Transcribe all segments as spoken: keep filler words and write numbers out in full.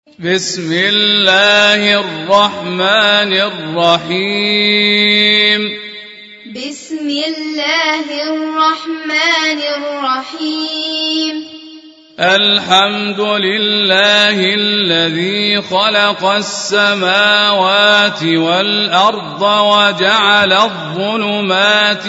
بسم الله الرحمن الرحيم بسم الله الرحمن الرحيم الحمد لله الذي خلق السماوات والأرض وجعل الظلمات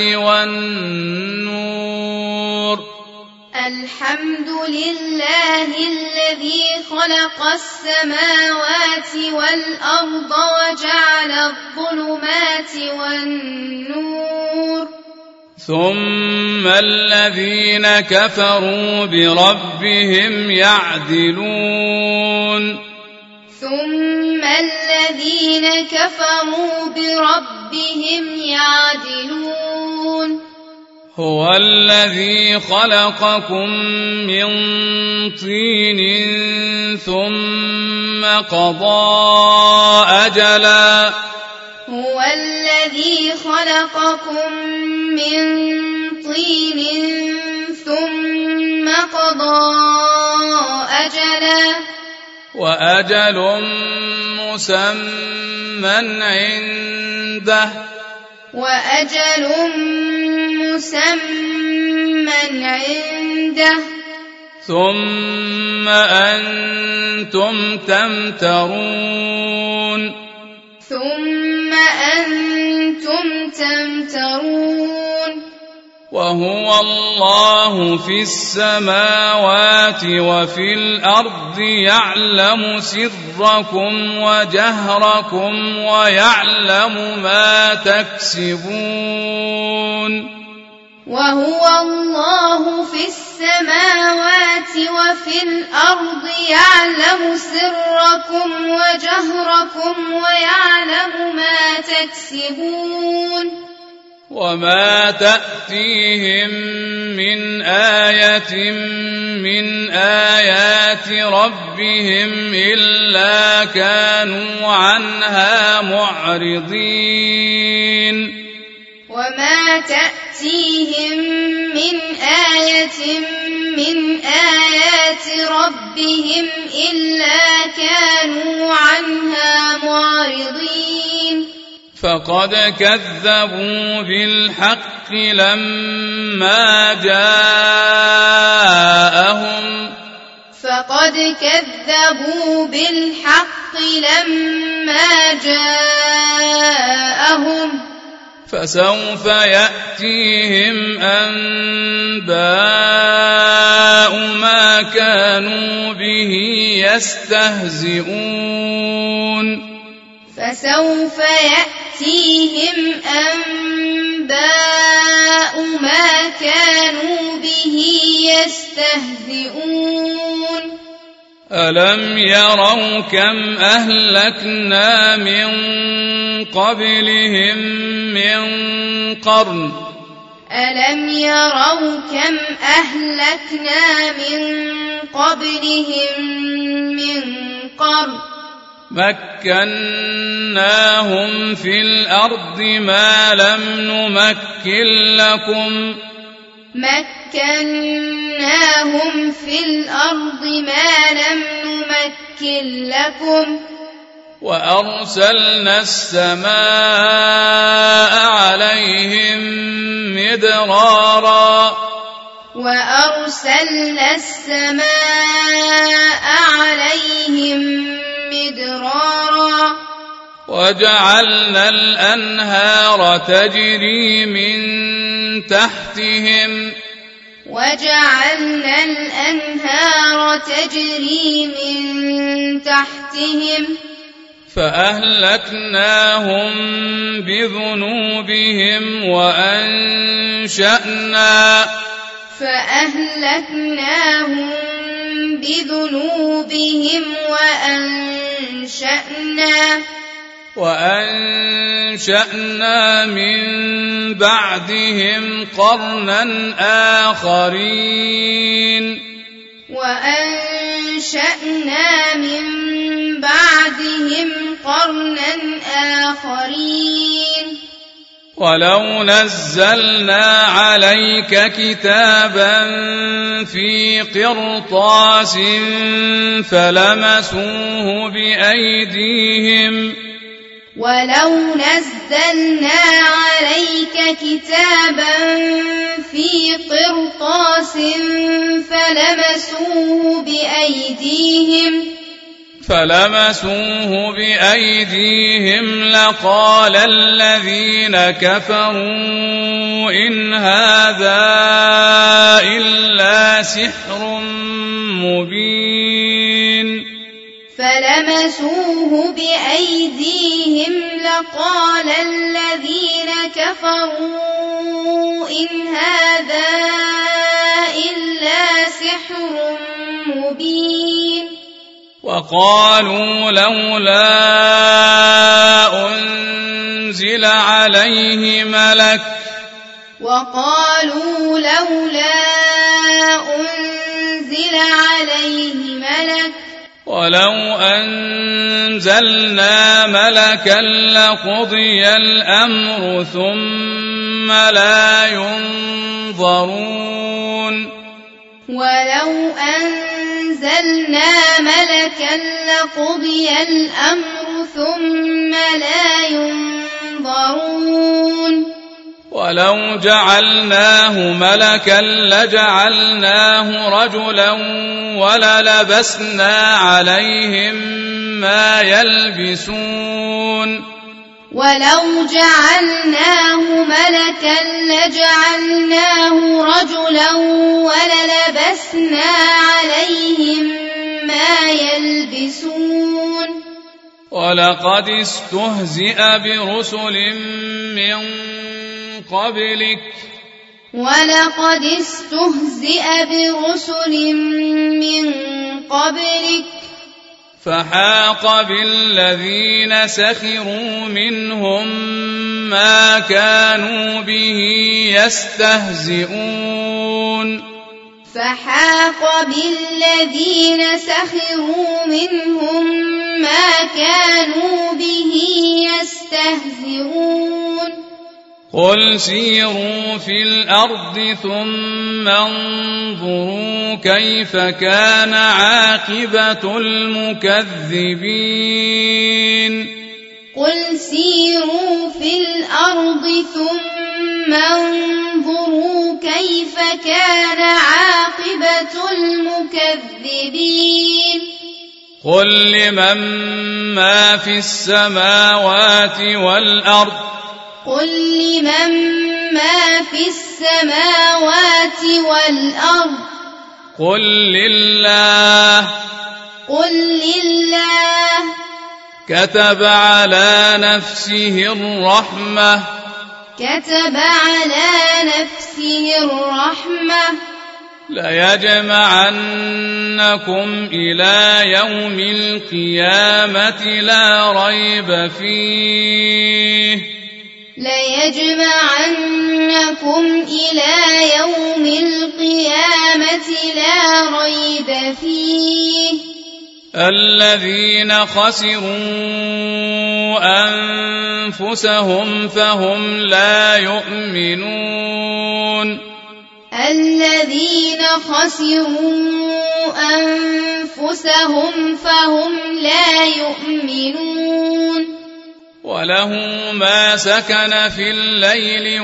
والنور الحمد لله الذي خلق السماوات والأرض وجعل الظلمات والنور ثم الذين كفروا بربهم يعدلون ثم الذين كفروا بربهم يعدلون هو الذي خلقكم من طين ثم قضى أجلا هو الذي خلقكم من طين ثم قضى أجلا وأجل مسمى عنده وأجل مسمى عنده ثم أنتم تمترون ثم أنتم تمترون وهو الله في السماوات وفي الأرض يعلم سركم وجهركم ويعلم ما تكسبون وهو الله في السماوات وفي الأرض يعلم سركم وجهركم ويعلم ما تكسبون وما تأتيهم من آية من آيات ربهم إلا كانوا عنها معرضين وما تأتيهم من آية من آيات ربهم إلا كانوا عنها معرضين فقد كذبوا بالحق لما جاءهم فقد كذبوا بالحق لما جاءهم فسوف يأتيهم أنباء ما كانوا به يستهزئون فسوف يأتيهم أنباء ما كانوا به يستهزئون ألم يروا كم أهلكنا من قبلهم من قرن ألم يروا كم أهلكنا من قبلهم من قرن مكناهم في الأرض ما لم نمكن لكم مكناهم في الأرض ما لم نمكن لكم وأرسلنا السماء عليهم مدرارا وأرسلنا السماء عليهم مدرارا وجعلنا الأنهار تجري من تحتهم وجعلنا الأنهار تجري من تحتهم فأهلكناهم بذنوبهم وأنشأنا فأهلكناهم بذنوبهم وأنشأنا وأنشأنا من بعدهم قرنا آخرين وأنشأنا من بعدهم قرنا آخرين ولو نزلنا عليك كتابا في قرطاس فلمسوه بأيديهم ولو نزلنا عليك كتابا في قرطاس فلمسوه بأيديهم فلمسوه بأيديهم لقال الذين كفروا إن هذا إلا سحر مبين فلمسوه بأيديهم لقال الذين كفروا إن هذا إلا سحر مبين وقالوا لولا أنزل عليه ملك وقالوا لولا أنزل عليه ملك ولو أنزلنا ملكا لقضي الأمر ثم لا ينظرون ولو أنزلنا ملكا لقضي الأمر ثم لا ينظرون ولو جعلناه ملكا لجعلناه رجلا وللبسنا عليهم ما يلبسون ولو جعلناه ملكا لجعلناه رجلا وللبسنا عليهم ما يلبسون ولقد استهزئ برسل من قبلك ولقد استهزئ برسل من قبلك فحاق بالذين سخروا منهم ما كانوا به يستهزئون فحاق بالذين سخروا منهم ما كانوا به يستهزئون قل سيروا في الأرض ثم انظروا كيف كان عاقبة المكذبين قل سيروا في الأرض ثم انظروا كيف كان عاقبة المكذبين قل لمن ما في السماوات والأرض قل لمن ما في السماوات والأرض قل لله قل لله كتب على نفسه الرحمة كتب على نفسه الرحمة ليجمعنكم إلى يوم القيامة لا ريب فيه ليجمعنكم إلى يوم القيامة لا ريب فيه الذين خسروا أنفسهم فهم لا يؤمنون الذين خسروا أنفسهم فهم لا يؤمنون وله ما سكن في الليل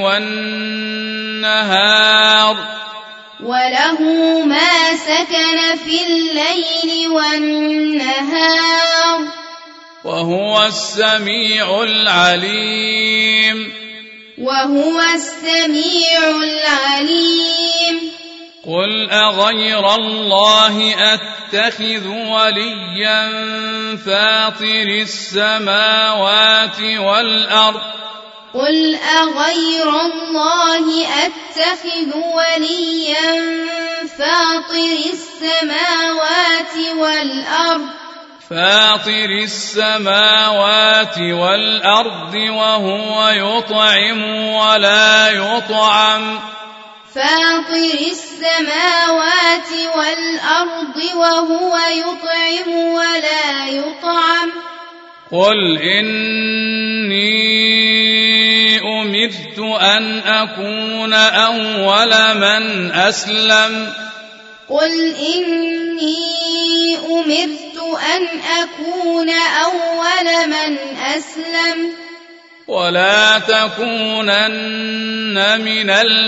والنهار وله ما سكن في الليل والنهار وهو السميع العليم وهو السميع العليم قل أغير الله أتخذ وليا فاطر السماوات والأرض قل أغير الله أتخذ وليا فاطر السماوات والأرض فاطر السماوات والأرض وهو يطعم ولا يطعم فاطر السماوات والأرض وهو يطعم ولا يطعم قل إني أمرت أن أكون أول من أسلم قل إني أمرت أن أكون أول من أسلم ولا تكونن من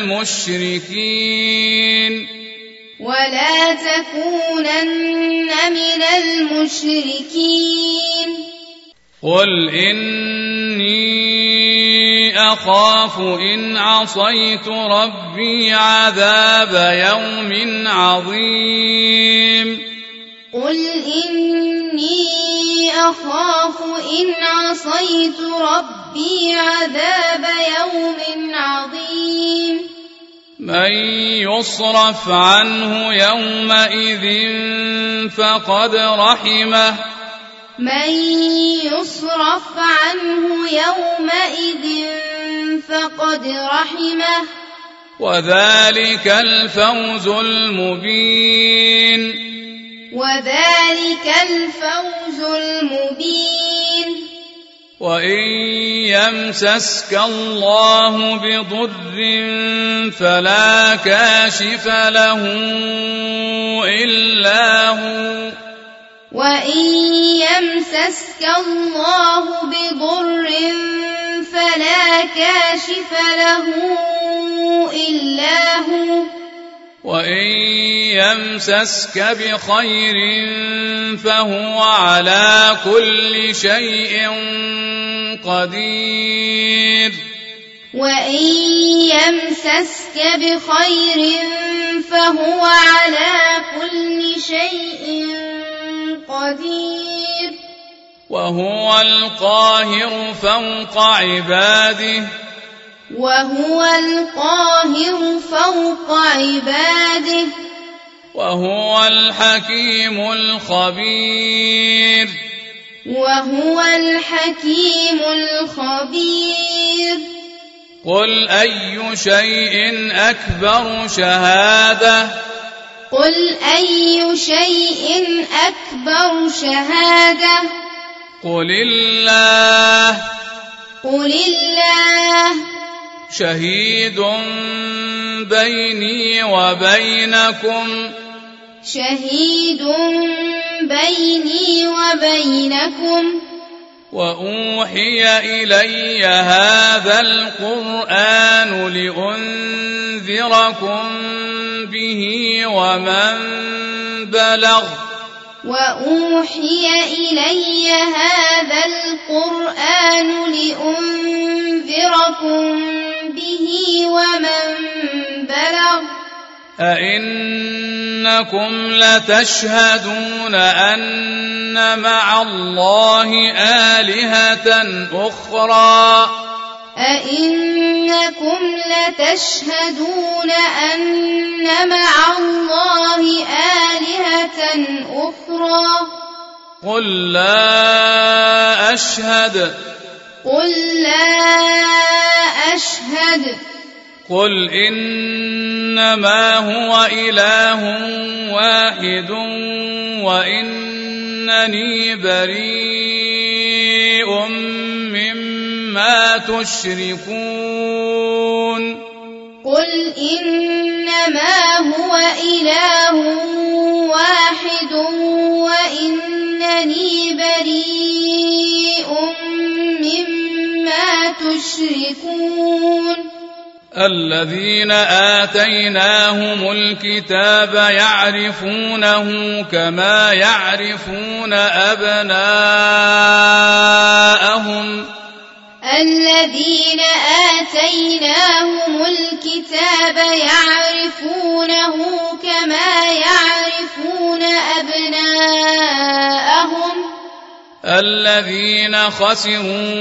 المشركين ولا تكونن من المشركين قل إني أخاف إن عصيت ربي عذاب يوم عظيم قل إني أخاف إن عصيت ربي عذاب يوم عظيم من يصرف عنه يومئذ فقد رحمه من يصرف عنه يومئذ فقد رحمه وذلك الفوز المبين وذلك الفوز المبين وإن يمسسك الله بضر فلا كاشف له إلا هو وإن يمسسك الله بضر فلا كاشف له إلا هو وإن يمسسك بخير فهو على كل شيء قدير وإن يمسسك بخير فهو على كل شيء قدير وهو القاهر فوق عباده وهو القاهر فوق عباده وهو الحكيم الخبير وهو الحكيم الخبير قل أي شيء أكبر شهادة قل أي شيء أكبر شهادة قل الله قل الله شهيد بيني وبينكم شهيد بيني وبينكم وأوحي إلي هذا القرآن لأنذركم به ومن بلغ وأوحي إلي هذا القرآن لأنذركم به ومن بلغ أئنكم لتشهدون أن مع الله آلهة أخرى أئنكم لتشهدون أن مع الله آلهة أخرى قل لا أشهد قل لا أشهد قل إنما هو إله واحد وإنني بريء مما تشركون قل إنما هو إله واحد وإنني بريء مما تشركون الذين آتيناهم الكتاب يعرفونه كما يعرفون أبناءهم الذين آتيناهم الكتاب يعرفونه كما يعرفون أبناءهم الذين خسروا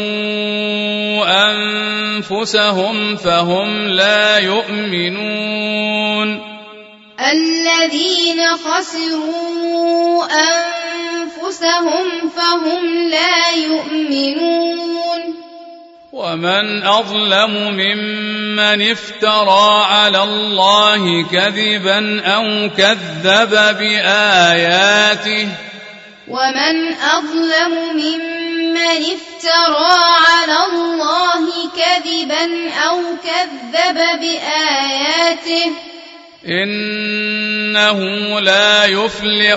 أنفسهم فهم لا يؤمنون الذين خسروا أنفسهم فهم لا يؤمنون ومن أظلم ممن افترى على الله كذبا أو كذب بآياته ومن أظلم ممن ممن افترى على الله كذبا أو كذب بآياته إنه لا يفلح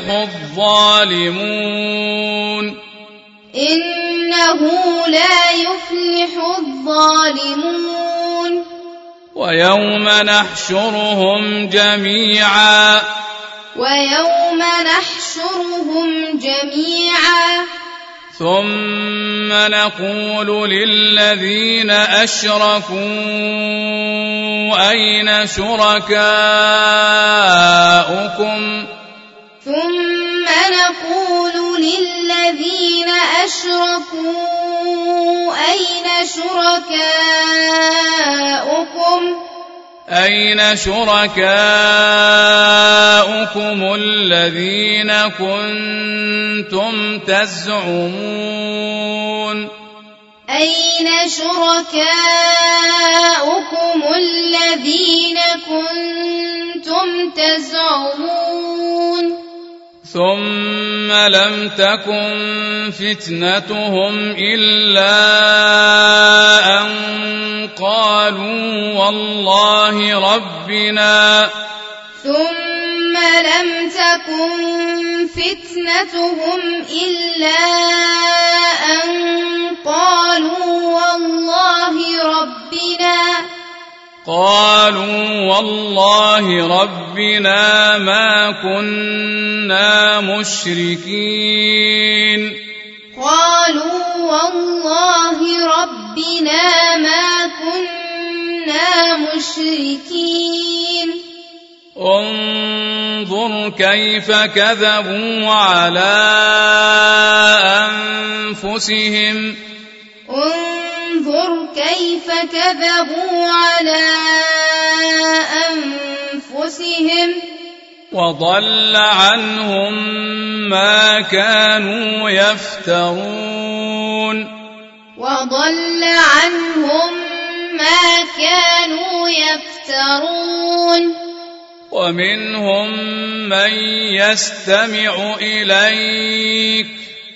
الظالمون إنه لا يفلح الظالمون ويوم نحشرهم جميعا ويوم نحشرهم جميعا ثم نقول للذين أشركوا أين شركاؤكم ثم نقول للذين أشركوا أين شركاؤكم أين شركاؤكم الذين كنتم تزعمون أين شركاؤكم الذين كنتم تزعمون ثم لم تكن فتنتهم إلا أن قالوا والله ربنا ثم لم تكن فتنتهم إلا أن قالوا والله ربنا قالوا والله ربنا ما كنا مشركين قالوا والله ربنا ما كنا مشركين انظر كيف كذبوا على أنفسهم انظر كيف كذبوا على أنفسهم وضل عنهم ما كانوا يفترون وضل عنهم ما كانوا يفترون ومنهم من يستمع إليك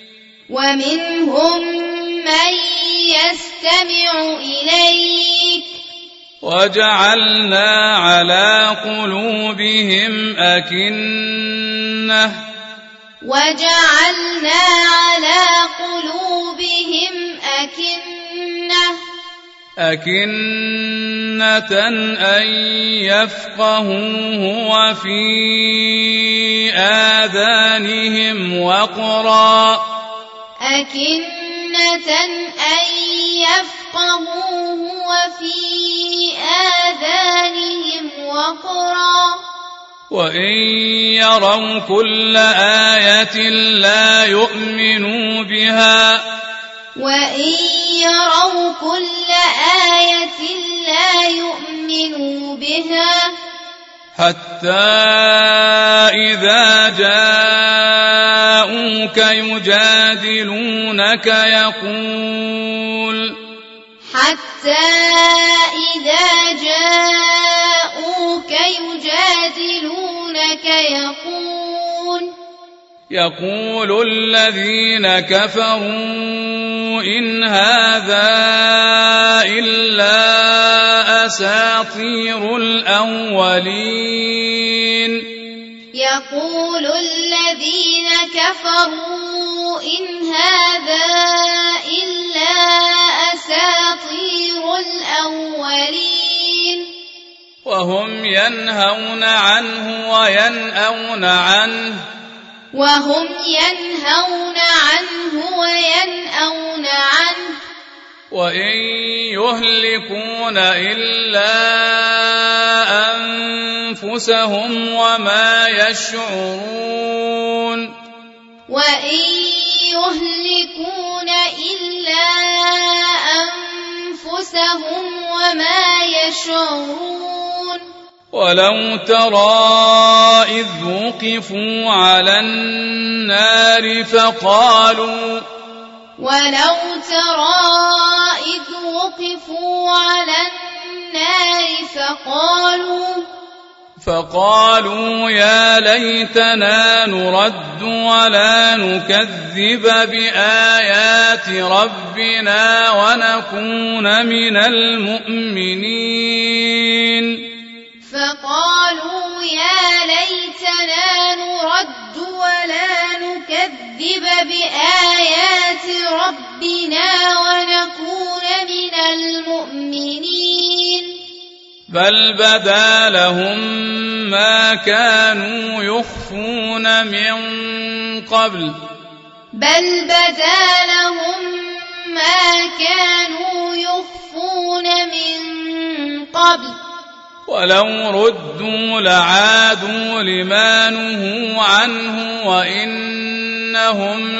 ومنهم من يستمع إليك وجعلنا على قلوبهم أكنة وجعلنا على قلوبهم أكنة أكنة أن يفقهوه وفي آذانهم وقرا أكنة أن يفقهوه وفي آذانهم وقرا وإن يروا كل آية لا يؤمنوا بها وإن يروا كل آية لا يؤمنوا بها حتى إذا جاءوك يجادلونك يقول حتى إذا جاءوك يجادلونك يقول يقول الذين كفروا إن هذا إلا أساطير الأولين يقول الذين كفروا إن هذا إلا أساطير الأولين وهم ينهون عنه وينأون عنه وهم ينهون عنه وينأون عنه وإن يهلكون إلا أنفسهم وما يشعرون وإن يهلكون إلا أنفسهم وما يشعرون ولو ترى إذ وقفوا على النار فقالوا ولو ترى إذ وقفوا على النار فقالوا فقالوا يا ليتنا نرد ولا نكذب بآيات ربنا ونكون من المؤمنين فقالوا يا ليتنا نرد ولا نكذب بآيات ربنا ونكون من المؤمنين بل بدا لهم ما كانوا يخفون من قبل بل بدا لهم ما كانوا يخفون من قبل ولو ردوا لعادوا لما نهوا عنه وإنهم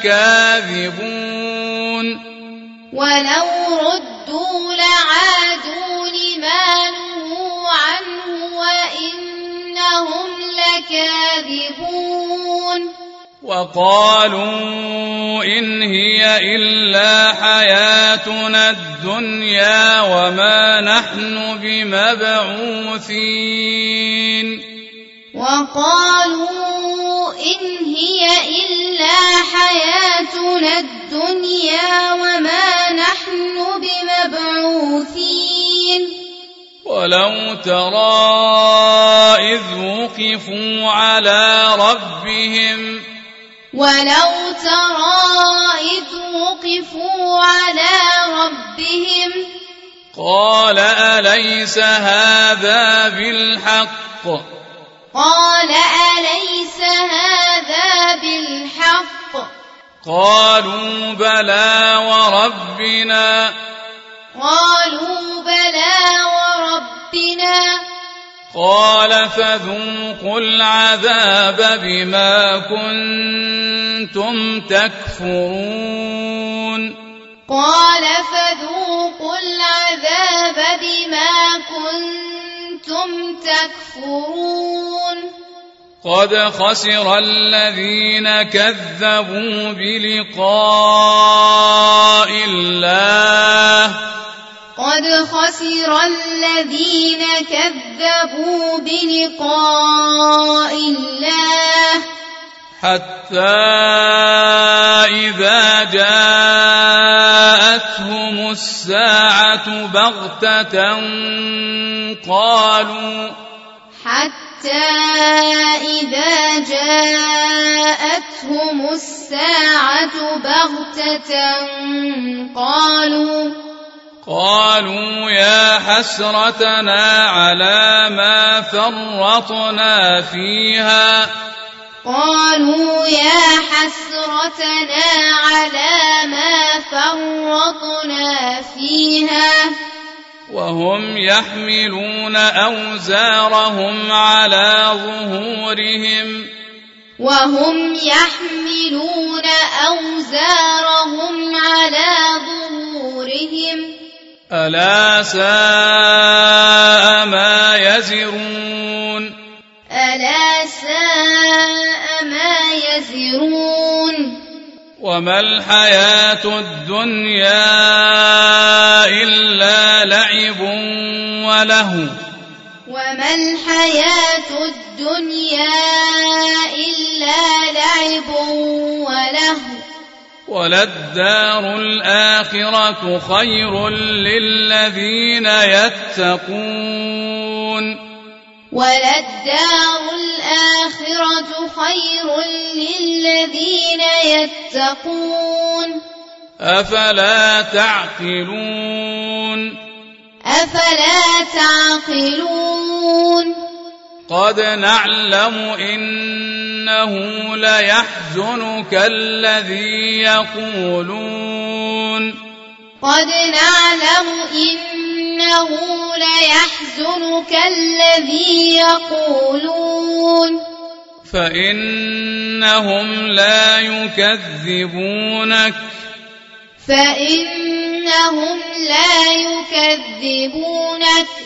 لكاذبون ولو ردوا لعادوا لما نهوا عنه وإنهم لكاذبون وقالوا إن هي إلا حياتنا الدنيا وما نحن بمبعوثين وقالوا إن هي إلا حياتنا الدنيا وما نحن بمبعوثين ولو ترى إذ وقفوا على ربهم ولو ترى إذ وقفوا على ربهم قال أليس هذا بالحق قال أليس هذا بالحق قالوا بلى وربنا قالوا بلى وربنا قال فذوقوا العذاب بما كنتم تكفرون قال فذوقوا العذاب بما كنتم تكفرون قد خسر الذين كذبوا بلقاء الله قد خسر الذين كذبوا بلقاء الله حتى إذا جاءتهم الساعة بغتة قالوا حتى إذا جاءتهم الساعة بغتة قالوا قالوا يا حسرتنا على ما فرطنا فيها قالوا يا حسرتنا على ما فرطنا فيها وهم يحملون أوزارهم على ظهورهم وهم يحملون أوزارهم على ظهورهم ألا ساء ما يزرون ألا ساء ما يزرون وما الحياة الدنيا إلا لعب ولهو وما الحياة الدنيا إلا لعب ولهو وللدار الآخرة خير للذين يتقون وللدار الآخرة خير للذين يتقون أفلا تعقلون أفلا تعقلون قد نعلم إنه ليحزنك الذي يقولون قد نعلم إنه ليحزنك الذي يقولون فإنهم لا يكذبونك فإنهم لا يكذبونك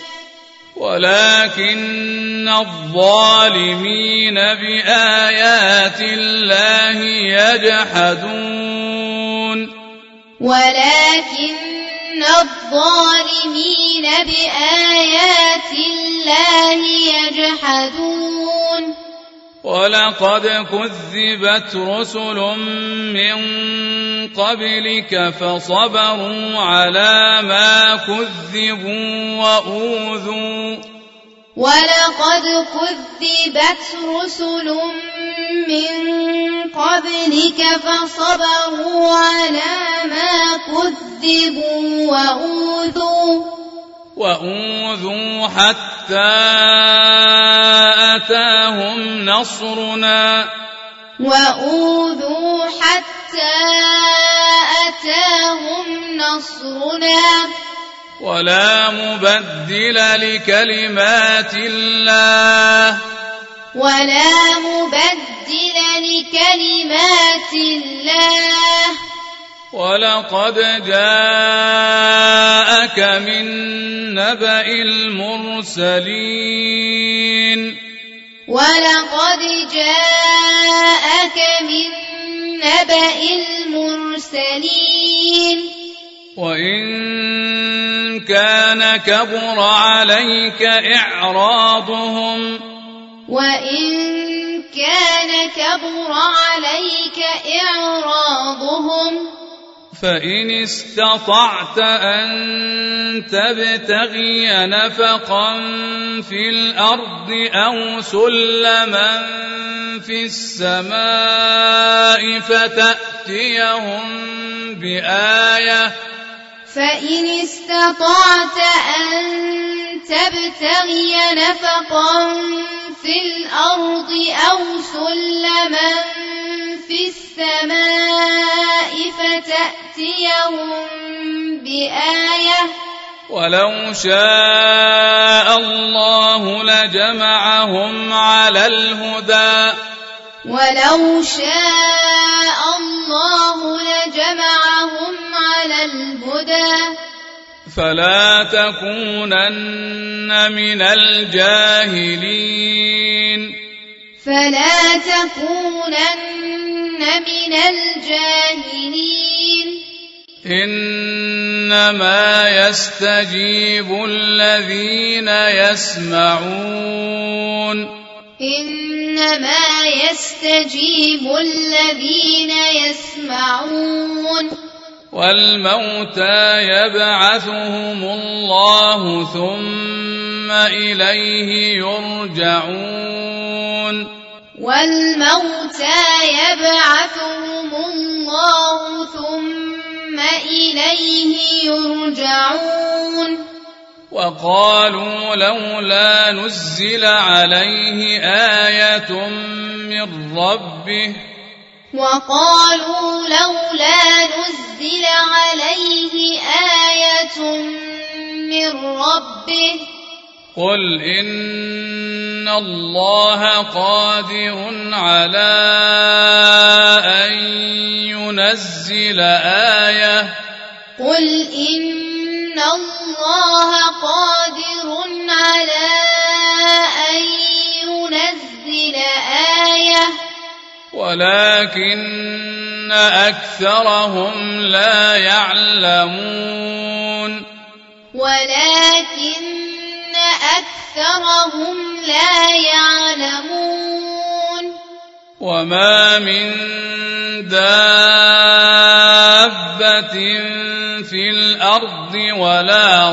ولكن الظالمين بآيات الله يجحدون ولكن الظالمين بآيات الله يجحدون ولقد كذبت رسل من قبلك فصبروا على ما كذبوا وأوذوا ولقد كذبت رسل من قبلك فصبروا على ما كذبوا وأوذوا وأوذوا حتى أتاهم نصرنا وأوذوا حتى أتاهم نصرنا ولا مبدل لكلمات الله ولا مبدل لكلمات الله ولقد جاءك من نبأ المرسلين ولقد جاءك من نبأ المرسلين وإن كان كبر عليك إعراضهم وإن كان كبر عليك إعراضهم فإن استطعت أن تبتغي نفقا في الأرض أو سلما في السماء فتأتيهم بآية فإن استطعت أن تبتغي نفقا في الأرض أو سلما في السماء فتأتيهم بآية ولو شاء الله لجمعهم على الهدى ولو شاء الله لجمعهم على الهدى فلا تكونن من الجاهلين فلا تكونن من الجاهلين إنما يستجيب الذين يسمعون إنما يستجيب الذين يسمعون والموتى يبعثهم الله ثم إليه يرجعون والموتى يبعثهم الله ثم إليه يرجعون وقالوا لولا نزل عليه آية من ربه وقالوا لولا نزل عليه آية من ربه قل إن الله قادر على أن ينزل آية قل إن الله قادر على أن ينزل آية ولكن أكثرهم لا يعلمون ولكن أكثرهم لا يعلمون وما من دابة في الأرض ولا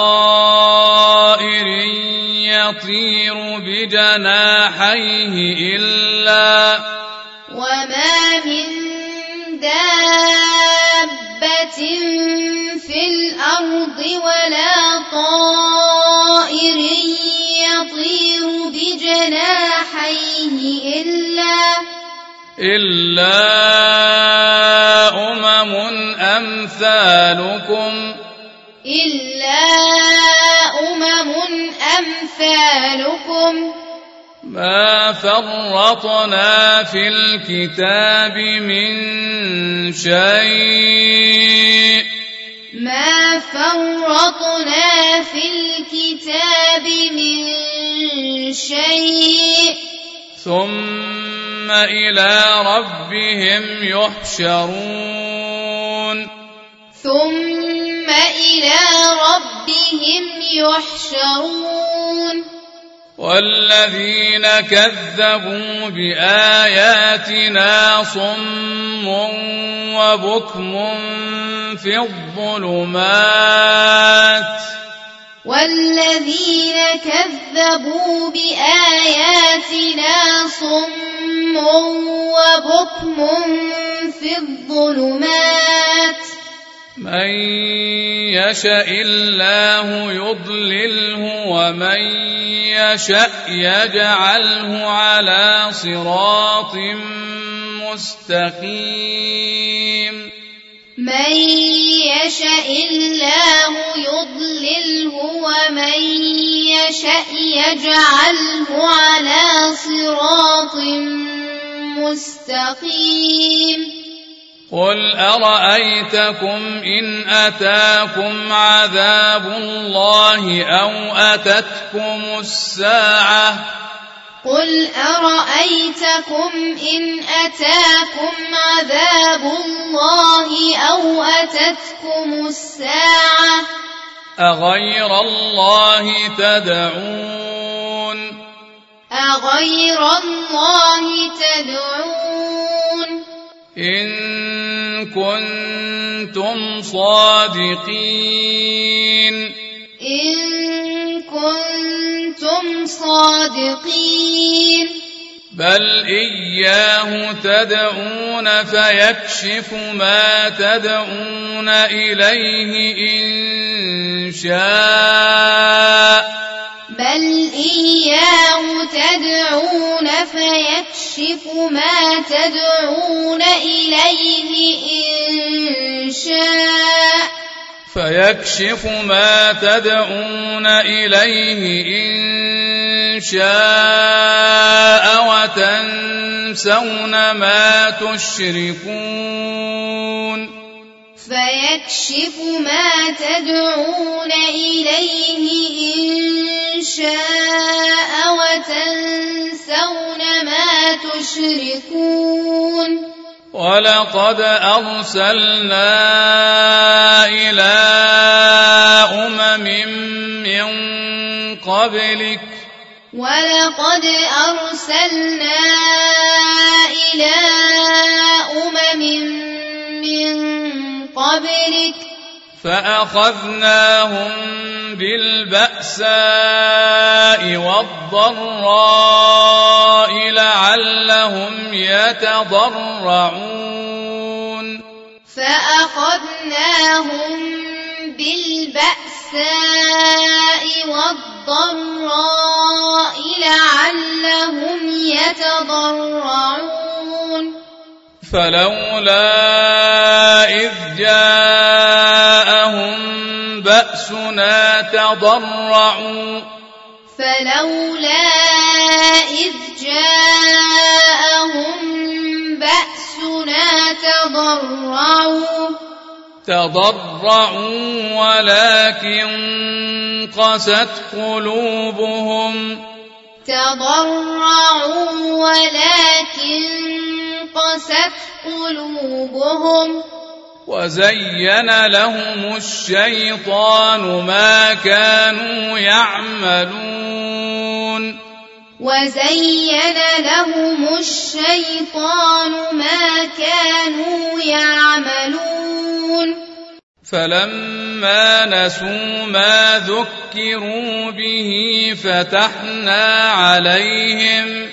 طائر يطير بجناحيه إلا وما من دابة في الأرض ولا طائر يطير بجناحيه إلا إلا أمم أمثالكم إلا أمم أمثالكم ما فرطنا في الكتاب من شيء ما فرطنا في الكتاب من شيء ثم إلى ربهم يحشرون ثم إلى ربهم يحشرون والذين كذبوا بآياتنا صم وبكم في الظلمات والذين كذبوا بآياتنا صم وبكم في الظلمات من يشاء الله يضلله ومن يشاء يجعله على صراط مستقيم من يشاء الله يضلله ومن يشاء يجعله على صراط مستقيم قل أرأيتكم إن أتاكم عذاب الله أو أتتكم الساعة قل أرأيتكم إن أتاكم عذاب الله أو أتتكم الساعة أغير الله تدعون أغير الله تدعون إن كنتم صادقين إن كنتم صادقين بل إياه تدعون فيكشف ما تدعون إليه إن شاء بل إياه تدعون فيكشف ما تدعون إليه إن شاء فيكشف ما تدعون إليه إن شاء وتنسون ما تشركون فيكشف ما تدعون إليه إن شاء وتنسون ما تشركون ولقد أرسلنا إلى أمم من قبلك ولقد أرسلنا إلى أمم من قبلك فأخذناهم بالبأساء والضراء لعلهم يتضرعون فأخذناهم بالبأساء والضراء لعلهم يتضرعون فلولا إذ جاءهم بأسنا تضرعوا فلولا إذ جاءهم بأسنا تضرعوا تضرعوا ولكن قست قلوبهم تضرعوا ولكن قست قلوبهم وزين لهم الشيطان ما كانوا يعملون وزين لهم الشيطان ما كانوا يعملون فلما نسوا ما ذكروا به فتحنا عليهم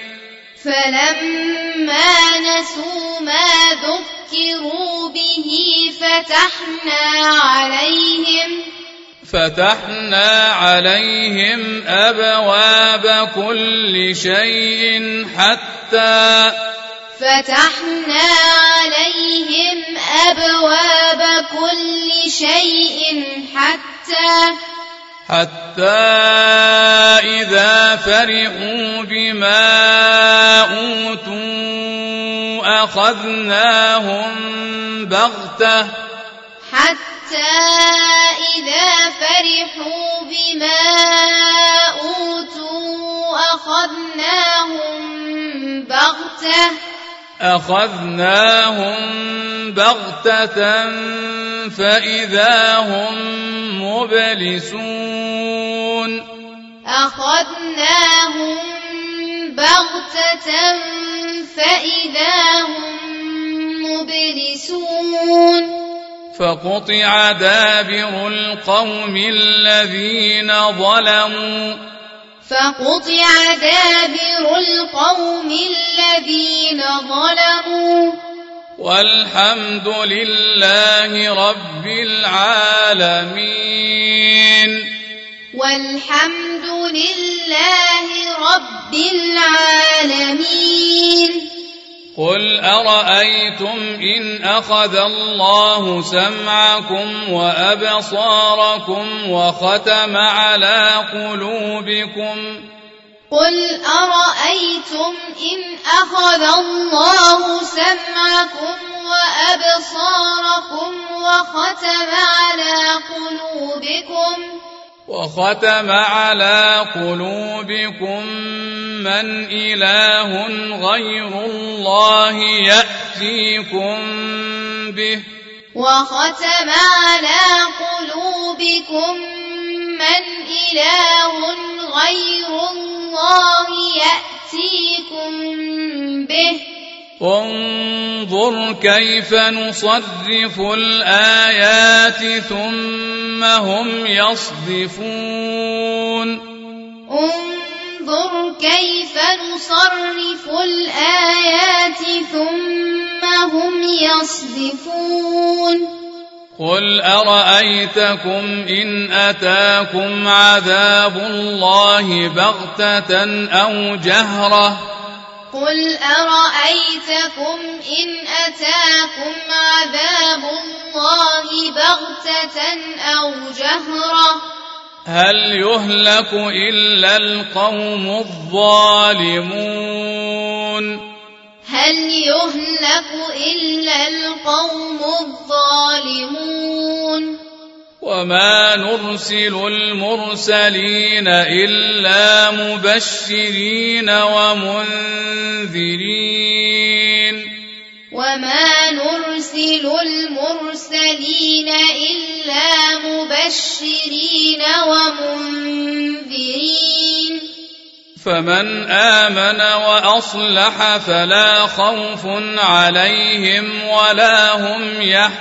فلما نسوا ما ذكروا به فتحنا عليهم فتحنا عليهم أبواب كل شيء حتى فتحنا عليهم أبواب كل شيء حتى حتى إذا فرحوا بما أوتوا أخذناهم بغتة حتى إذا فرحوا بما أوتوا أخذناهم بغتة أخذناهم بغتة فإذا هم مبلسون أخذناهم بغتة فإذا هم مبلسون فقطع دابر القوم الذين ظلموا فقطع دابر القوم الذين ظلموا والحمد لله رب العالمين والحمد لله رب العالمين قل أرأيتم إن أخذ الله سمعكم وأبصاركم وختم على قلوبكم قل أرأيتم إن أخذ الله سمعكم وأبصاركم وختم على قلوبكم وختم على قلوبكم من إله غير الله يأتيكم به وختم على قلوبكم من إله غير الله يأتيكم به انظر كيف نصرف الآيات ثم هم يصدفون انظر كيف نصرف الآيات ثم هم يصدفون قل أرأيتكم إن أتاكم عذاب الله بغتة أو جهرة قل أرأيتكم إن أتاكم عذاب الله بغتة أو جهرة هل يهلك إلا القوم الظالمون هل يهلك إلا القوم الظالمون وما نرسل المرسلين إلا مبشرين ومنذرين وما نرسل المرسلين إلا مبشرين ومنذرين فمن آمن وأصلح فلا خوف عليهم ولا هم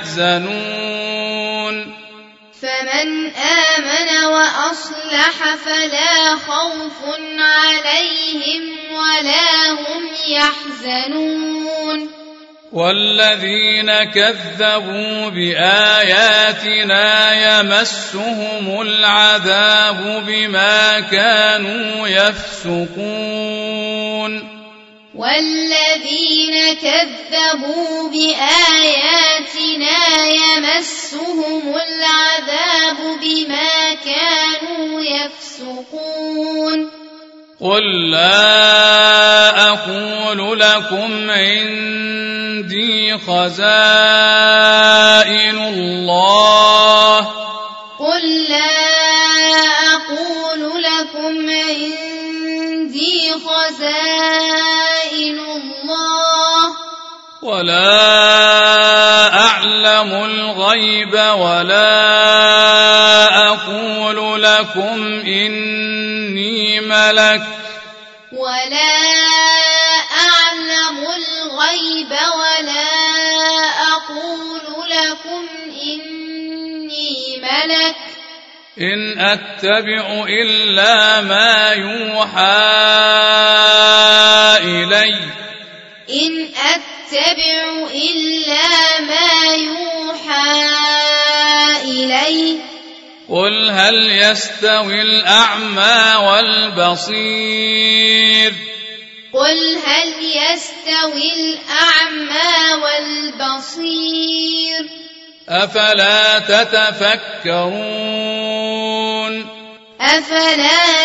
يحزنون فمن آمن وأصلح فلا خوف عليهم ولا هم يحزنون والذين كذبوا بآياتنا يمسهم العذاب بما كانوا يفسقون والذين كذبوا بآياتنا يمسهم العذاب بما كانوا يفسقون قل لا أقول لكم عندي خزائن الله قل لا أقول لكم عندي خزائن الله ولا أعلم الغيب ولا أقول لكم إني ملك ولا أعلم الغيب ولا أقول لكم إني ملك إن أتبع إلا ما يوحى إلي إن أتبع إلا ما يوحى إلي قل هل يستوي الأعمى والبصير قل هل يستوي الأعمى والبصير أفلا تتفكرون أفلا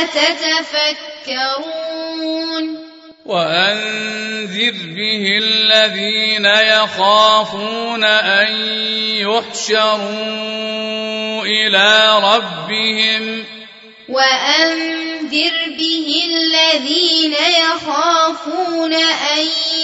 تتفكرون وأنذر به الذين يخافون أن يحشروا إلى ربهم وأنذر به الذين يخافون أن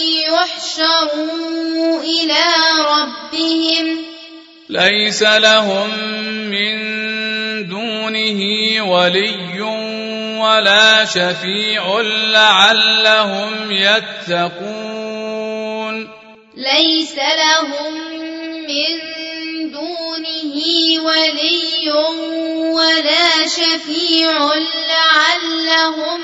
يحشروا إلى ربهم ليس لهم من دونه ولي ولا شفيع لعلهم يتقون ليس لهم من دونه ولي ولا شفيع لعلهم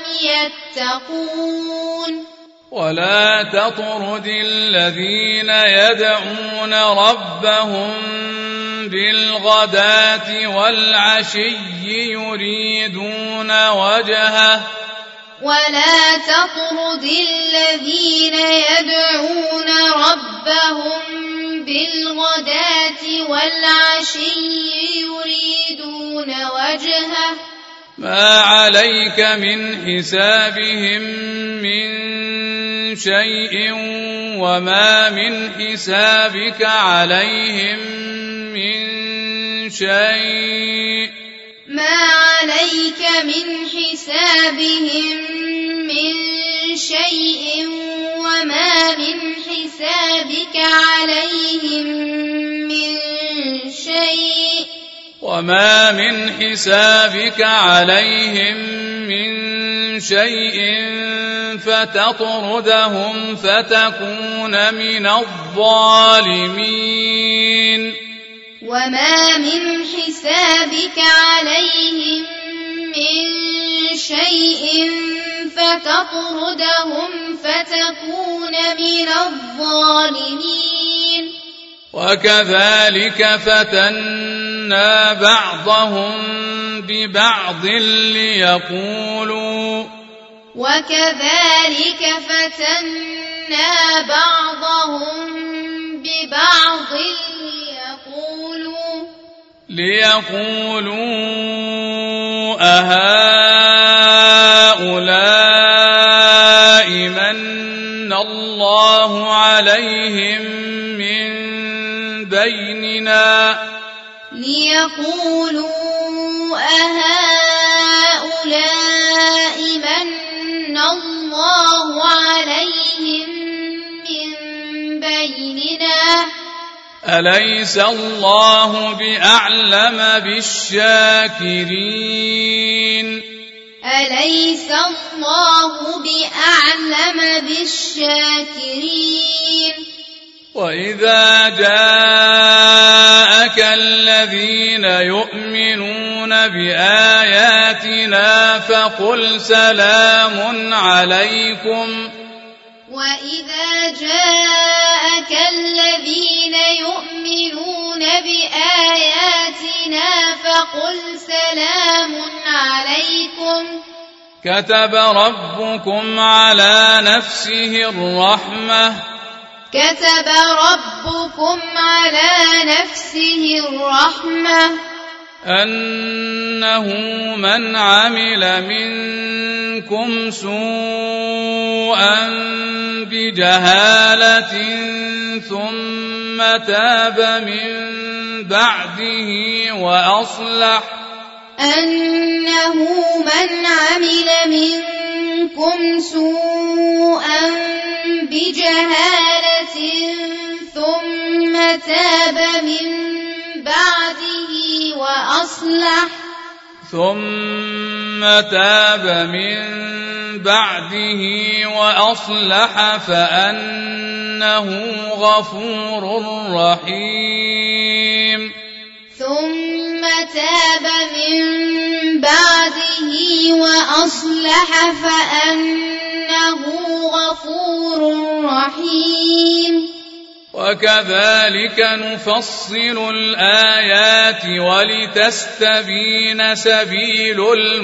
يتقون ولا تطرد الذين يدعون ربهم بالغداة والعشي يريدون وجهه ولا تطرد الذين يدعون ربهم بالغداة والعشي يريدون وجهه ما عليك من حسابهم من شيء وما من حسابك عليهم من شيء ما عليك من حسابهم من شيء وما من حسابك عليهم من شيء وما من حسابك عليهم من شيء فتطردهم فتكون من الظالمين وما من حسابك عليهم من شيء فتطردهم فتكون من الظالمين وكذلك فتنا بعضهم ببعض ليقولوا وكذلك فتنا بعضهم ببعض ليقولوا ليقولوا أهؤلاء من الله عليهم من بيننا ليقولوا أهؤلاء من الله عليهم من بيننا أليس الله بأعلم بالشاكرين أليس الله بأعلم بالشاكرين وإذا جاءك الذين يؤمنون بآياتنا فقل سلام عليكم وإذا جاءك الذين يؤمنون بآياتنا فقل سلام عليكم كتب ربكم على نفسه الرحمة كتب ربكم على نفسه الرحمة أنه من عمل منكم سوءا بجهالة ثم تاب من بعده وأصلح أنه من عمل منكم سوءا بجهالة ثم تاب من بعده وأصلح ثم تاب من بعده وأصلح فأنه غفور رحيم ثم تاب من بعده وأصلح فأنه غفور رحيم وكذلك نفصل الآيات ولتستبين سبيل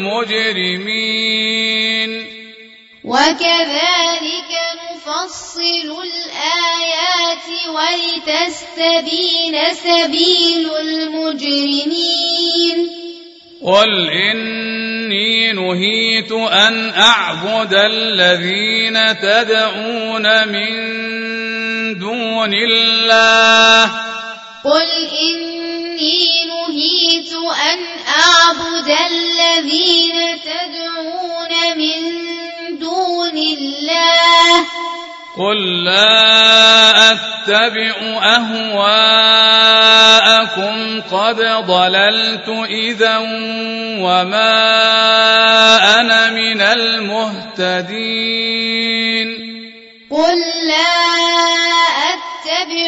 المجرمين وكذلك نفصل الآيات ولتستبين سبيل المجرمين قل إني نهيت أن أعبد الذين تدعون من دون الله قل إني نهيت أن أعبد الذين تدعون من دون الله قل لا أتبع أهواءكم قد ضللت إذا وما أنا من المهتدين قل لا أتبع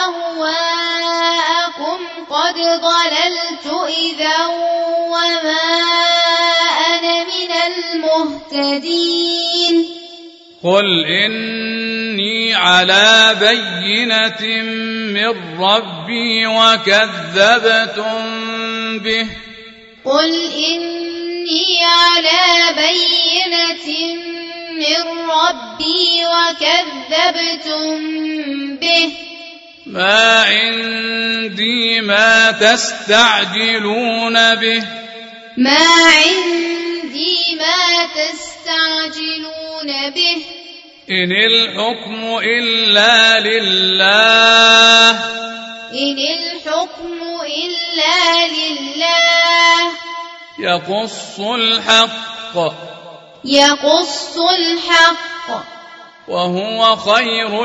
أهواءكم قد ضللت إذا وما أنا من المهتدين قل إني على بينة من ربي وكذبتم به قل إني على بينة من ربي وكذبتم به ما عندي ما تستعجلون به ما عندي ما تستعجلون به إن الحكم إلا لله إن الحكم إلا لله يقص الحق يقص الحق وهو خير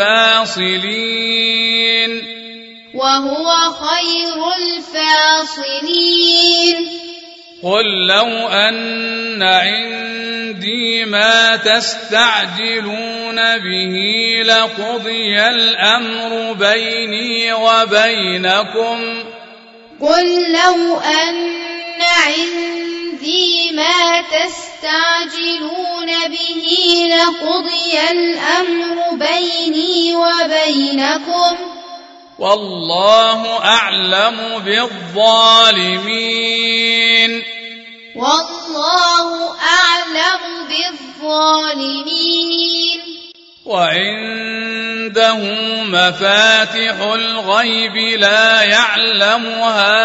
الفاصلين وهو خير الفاصلين قل لو أن عندي ما تستعجلون به لقضي الأمر بيني وبينكم قل لو أن عندي ما تستعجلون به لقضي الأمر بيني وبينكم والله أعلم بالظالمين والله أعلم بالظالمين وعنده مفاتح الغيب لا يعلمها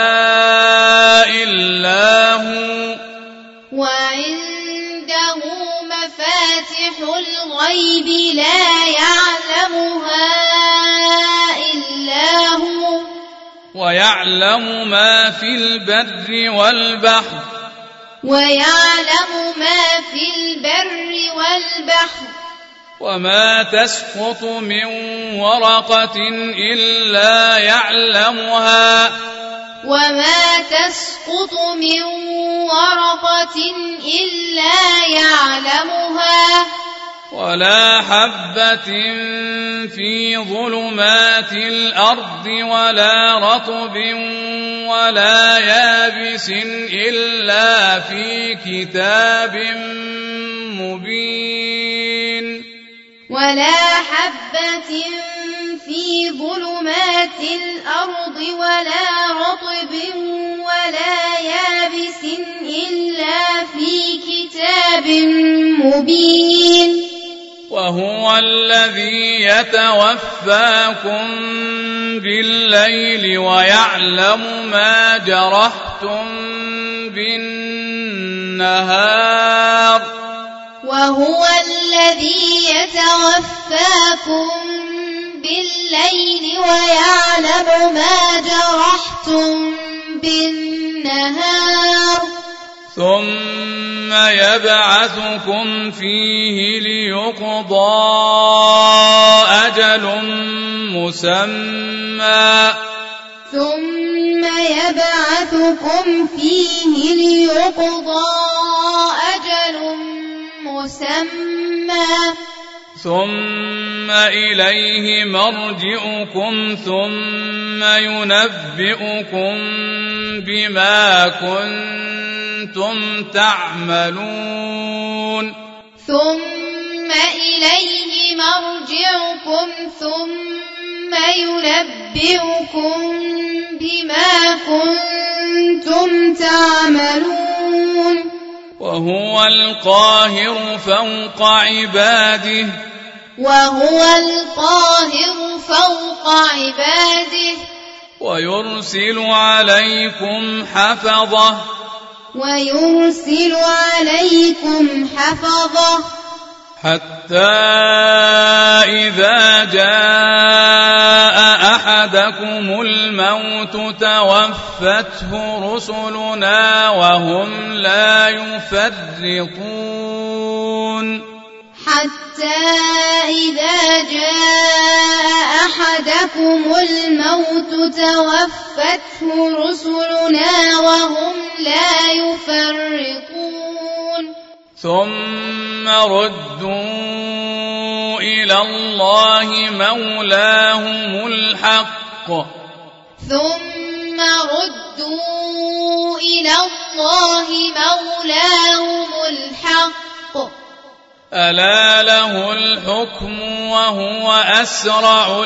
إلا هو وعنده مفاتح الغيب لا يعلمها إلا هو ويعلم ما في البر والبحر ويعلم ما في البر والبحر وما تسقط من ورقة إلا يعلمها وما تسقط من ورقة إلا يعلمها ولا حبة في ظلمات الأرض ولا رطب ولا يابس إلا في كتاب مبين ولا حبة في ظلمات الأرض ولا رطب ولا يابس إلا في كتاب مبين وهو الذي يتوفاكم بالليل ويعلم ما جرحتم بالنهار وهو الذي يتوفاكم بالليل ويعلم ما جرحتم بالنهار ثم يبعثكم فيه ليقضى أجل مسمى ثم يبعثكم فيه ليقضى أجل مسمى ثم إليه مرجعكم ثم ينبئكم بما كنتم تعملون ثم إليه مرجعكم ثم ينبئكم بما كنتم تعملون وهو القاهر فوق عباده وهو القاهر فوق عباده ويرسل عليكم حفظة ويرسل عليكم حفظة حتى إذا جاء أحدكم الموت توفته رسلنا وهم لا يفرطون حتى إذا جاء أحدكم الموت توفته رسلنا وهم لا يفرطون ثم ردوا إلى الله مولاهم الحق ثم ردوا إلى الله مولاهم الحق ألا له الحكم وهو أسرع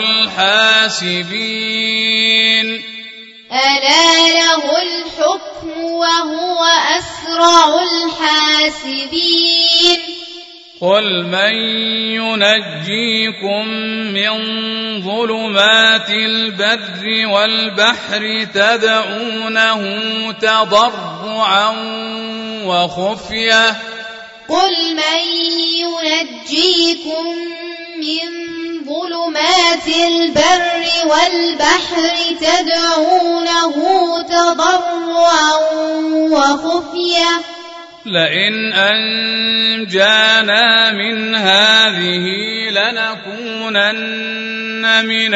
الحاسبين ألا له الحكم وهو أسرع الحاسبين قل من ينجيكم من ظلمات البر والبحر تدعونه تضرعا وخفية قل من ينجيكم من ظلمات البر والبحر تدعونه تضرعا وخفية لئن أنجانا من هذه لنكونن من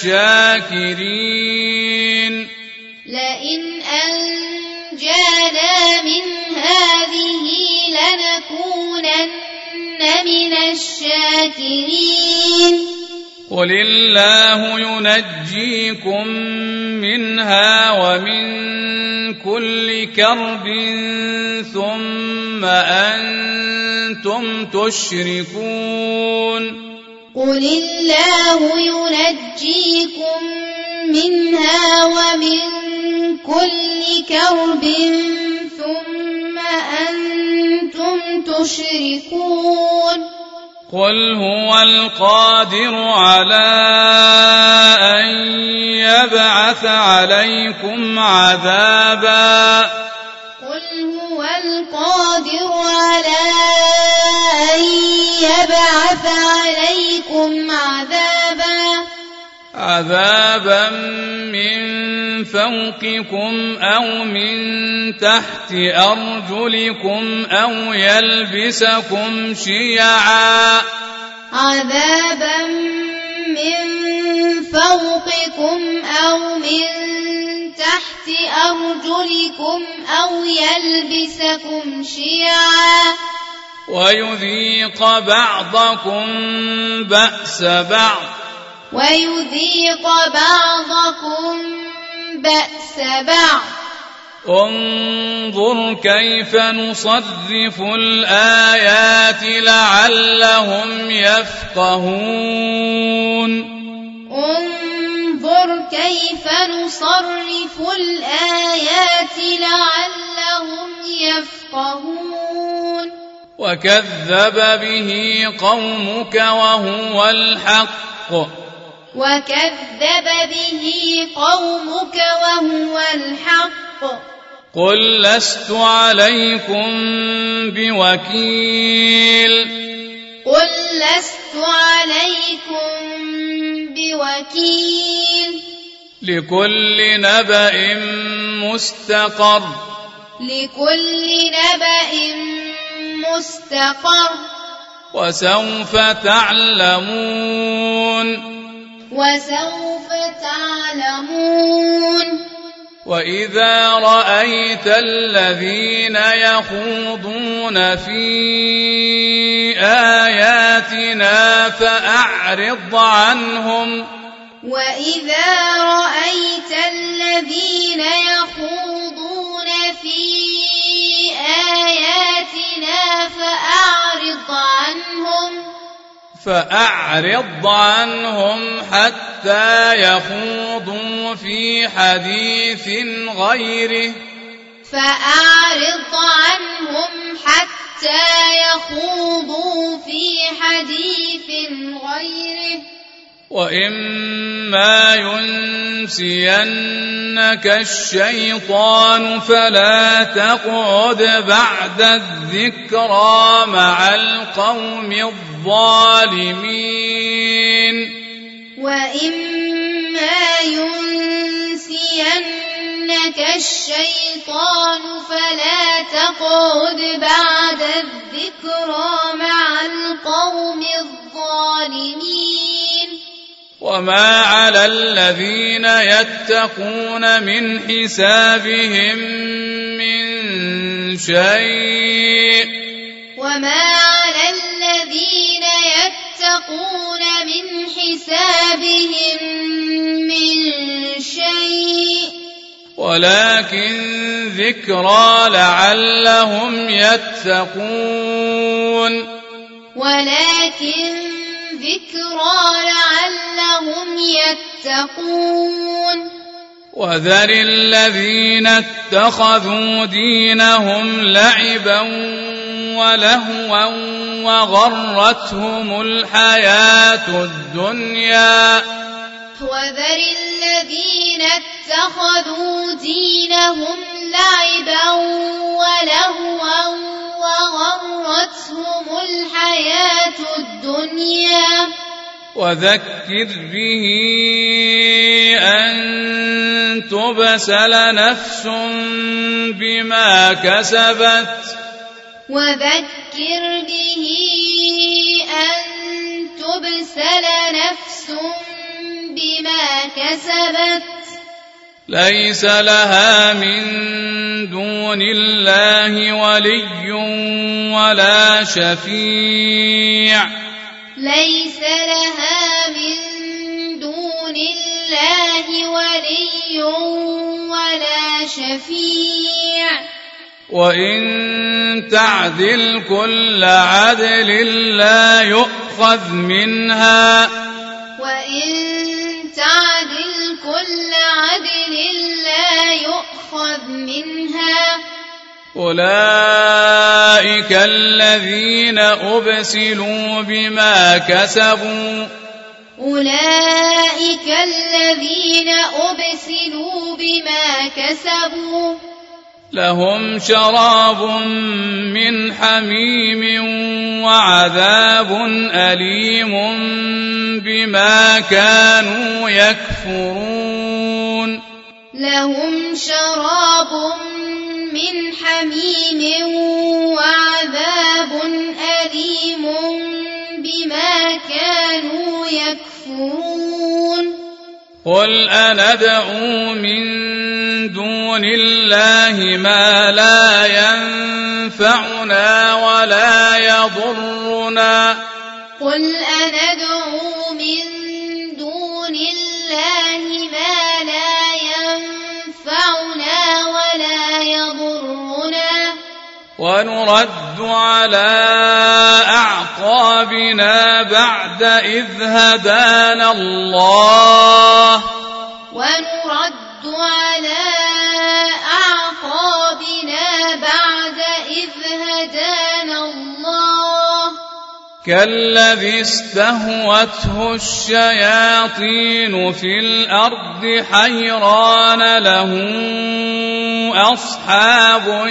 الشاكرين لئن أنجانا من هذه لنكونن من الشاكرين قل الله ينجيكم منها ومن كل كرب ثم أنتم تشركون قل الله ينجيكم منها ومن كل كرب ثم أنتم تشركون قل هو القادر على أن يبعث عليكم عذابا قل هو القادر على أن يبعث عليكم عذابا عذابا من فوقكم أو من تحت أرجلكم أو يلبسكم شيعا عذابا من فوقكم أو من تحت أرجلكم أو يلبسكم شيعا ويذيق بعضكم بأس بعض ويذيق بعضكم بأس بعض انظر كيف نصرف الآيات لعلهم يفقهون انظر كيف نصرف الآيات لعلهم يفقهون وكذب به قومك وهو الحق وكذب به قومك وهو الحق قل لست عليكم بوكيل قل لست عليكم بوكيل لكل نبأ مستقر لكل نبأ مستقر وسوف تعلمون وسوف تعلمون وإذا رأيت الذين يخوضون في آياتنا فأعرض عنهم وإذا رأيت الذين يخوضون في آياتنا فأعرض عنهم فأعرض عنهم حتى يخوضوا في حديث غيره فأعرض عنهم حتى يخوضوا في حديث غيره وإما ينسينك الشيطان فلا تقعد بعد الذكرى مع القوم الظالمين وإما وإما ينسينك الشيطان فلا تقعد بعد الذكرى مع القوم الظالمين وما على الذين يتقون من حسابهم من شيء وما على الذين يتقون من حسابهم من شيء ولكن ذكرى لعلهم يتقون ولكن ذكرى لعلهم يتقون وذر الذين اتخذوا دينهم لعبا ولهوا وغرتهم الحياة الدنيا وذر الذين اتخذوا دينهم لعبا ولهوا وغرتهم الحياة الدنيا وذكر به أن تبسل نفس بما كسبت وذكر به أن تبسل نفس بما كسبت ليس لها من دون الله ولي ولا شفيع ليس لها من دون الله ولي ولا شفيع وإن تعدل كل عدل لا يؤخذ منها وإن تعدل كل عدل لا يؤخذ منها أولئك الذين أبسلوا بما كسبوا أولئك الذين أبسلوا بما كسبوا لهم شراب من حميم وعذاب أليم بما كانوا يكفرون لهم شراب من حميم وعذاب أليم بما كانوا يكفرون قل أندعو من دون الله ما لا ينفعنا ولا يضرنا قل أندعو من دون الله ما لا ينفعنا ولا يضرنا ونرد على أعقابنا بعد إذ هدانا الله ونرد على أعقابنا بعد إذ هدانا الله كالذي استهوته الشياطين في الأرض حيران له أصحاب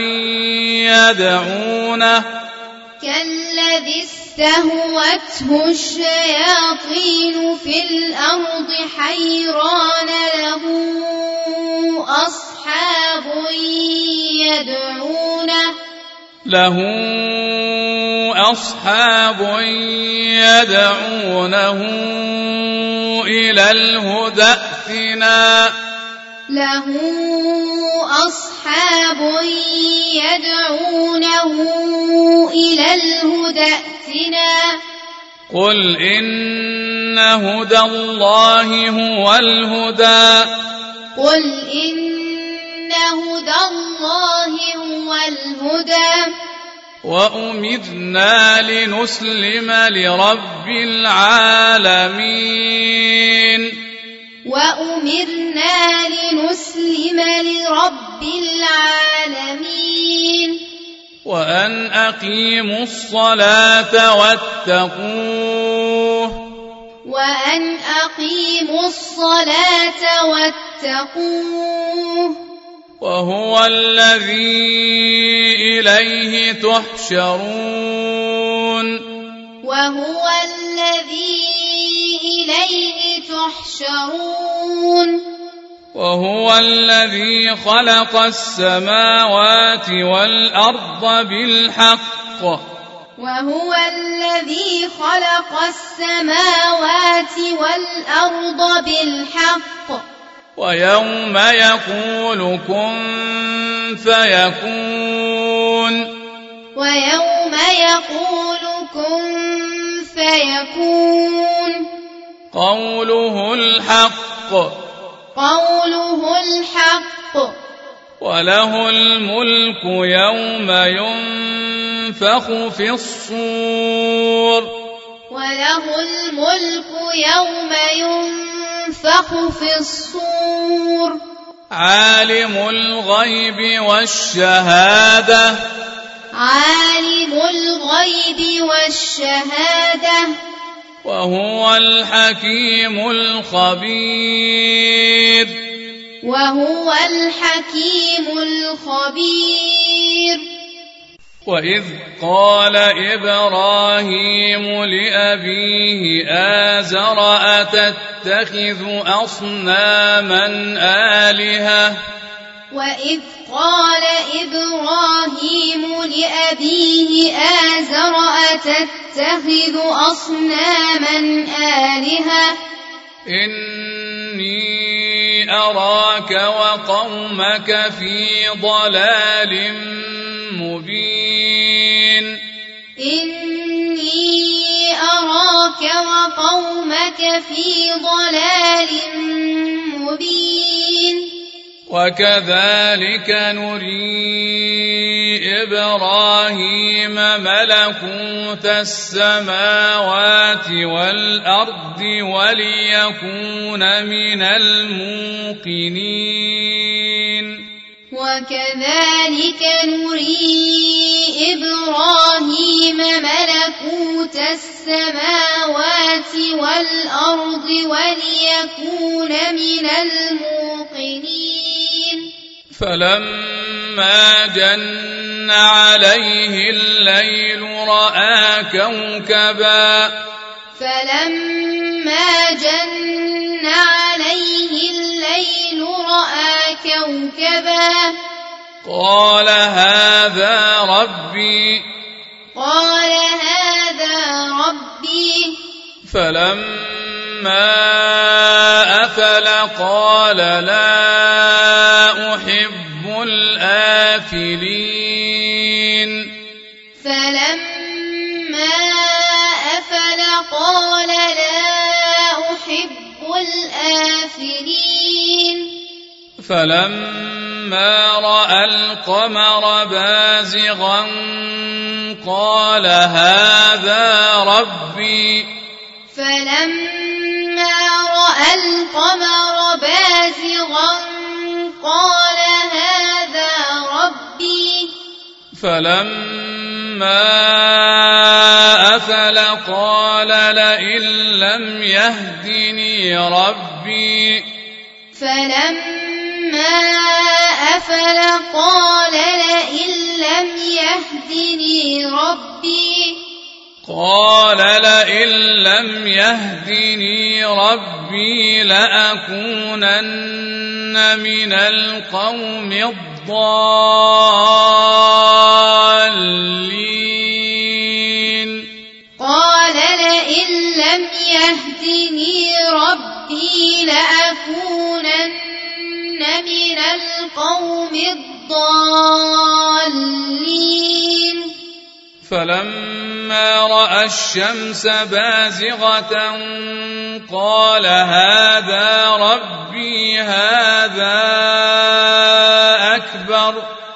يدعونه كالذي استهوته الشياطين في الأرض حيران له أصحاب يدعونه له أصحاب يدعونه إلى الهدى ائتنا له أصحاب يدعونه إلى الهدى ائتنا قل إن هدى الله هو الهدى قل إن هدى الله هو الهدى وأمرنا لنسلم لرب العالمين وأمرنا لنسلم لرب العالمين وأن أقيموا الصلاة واتقوه وأن أقيموا الصلاة واتقوه وهو الذي إليه تحشرون وهو الذي إليه تحشرون تحشرون وهو الذي خلق السماوات والأرض بالحق وهو الذي خلق السماوات والأرض بالحق ويوم يقول كن فيكون ويوم يقول كن فيكون قوله الحق قوله الحق وله الملك يوم ينفخ في الصور وله الملك يوم ينفخ في الصور عالم الغيب والشهادة عالم الغيب والشهادة وهو الحكيم الخبير وهو الحكيم الخبير وإذ قال إبراهيم لأبيه آزر أتتخذ أصناما آلهة وإذ قال إبراهيم لأبيه آزر أتتخذ أصناما آلهة إني أراك وقومك في ضلال مبين إني أراك وقومك في ضلال مبين وكذلك نري إبراهيم ملكوت السماوات والأرض وليكون من الموقنين وكذلك نري إبراهيم ملكوت السماوات والأرض وليكون من الموقنين فلما جن عليه الليل رأى كوكبا فلما جن عليه الليل رأى كوكبا قال هذا ربي قال هذا ربي فلما أفل قال لا أحب الآفلين فلما أفل قال لا أحب الآفلين فلما رأى القمر بازغا قال هذا ربي فلما رأى القمر بازغا قال هذا ربي فلما أفل قال لئن لم يهدني ربي فلما أفل قال لئن لم يهدني ربي قال لئن لم يهدني ربي لأكونن من القوم الضالين قال لئن لم يهدني ربي لأكونن من القوم الضالين فلما رأى الشمس بازغة قال هذا ربي هذا أكبر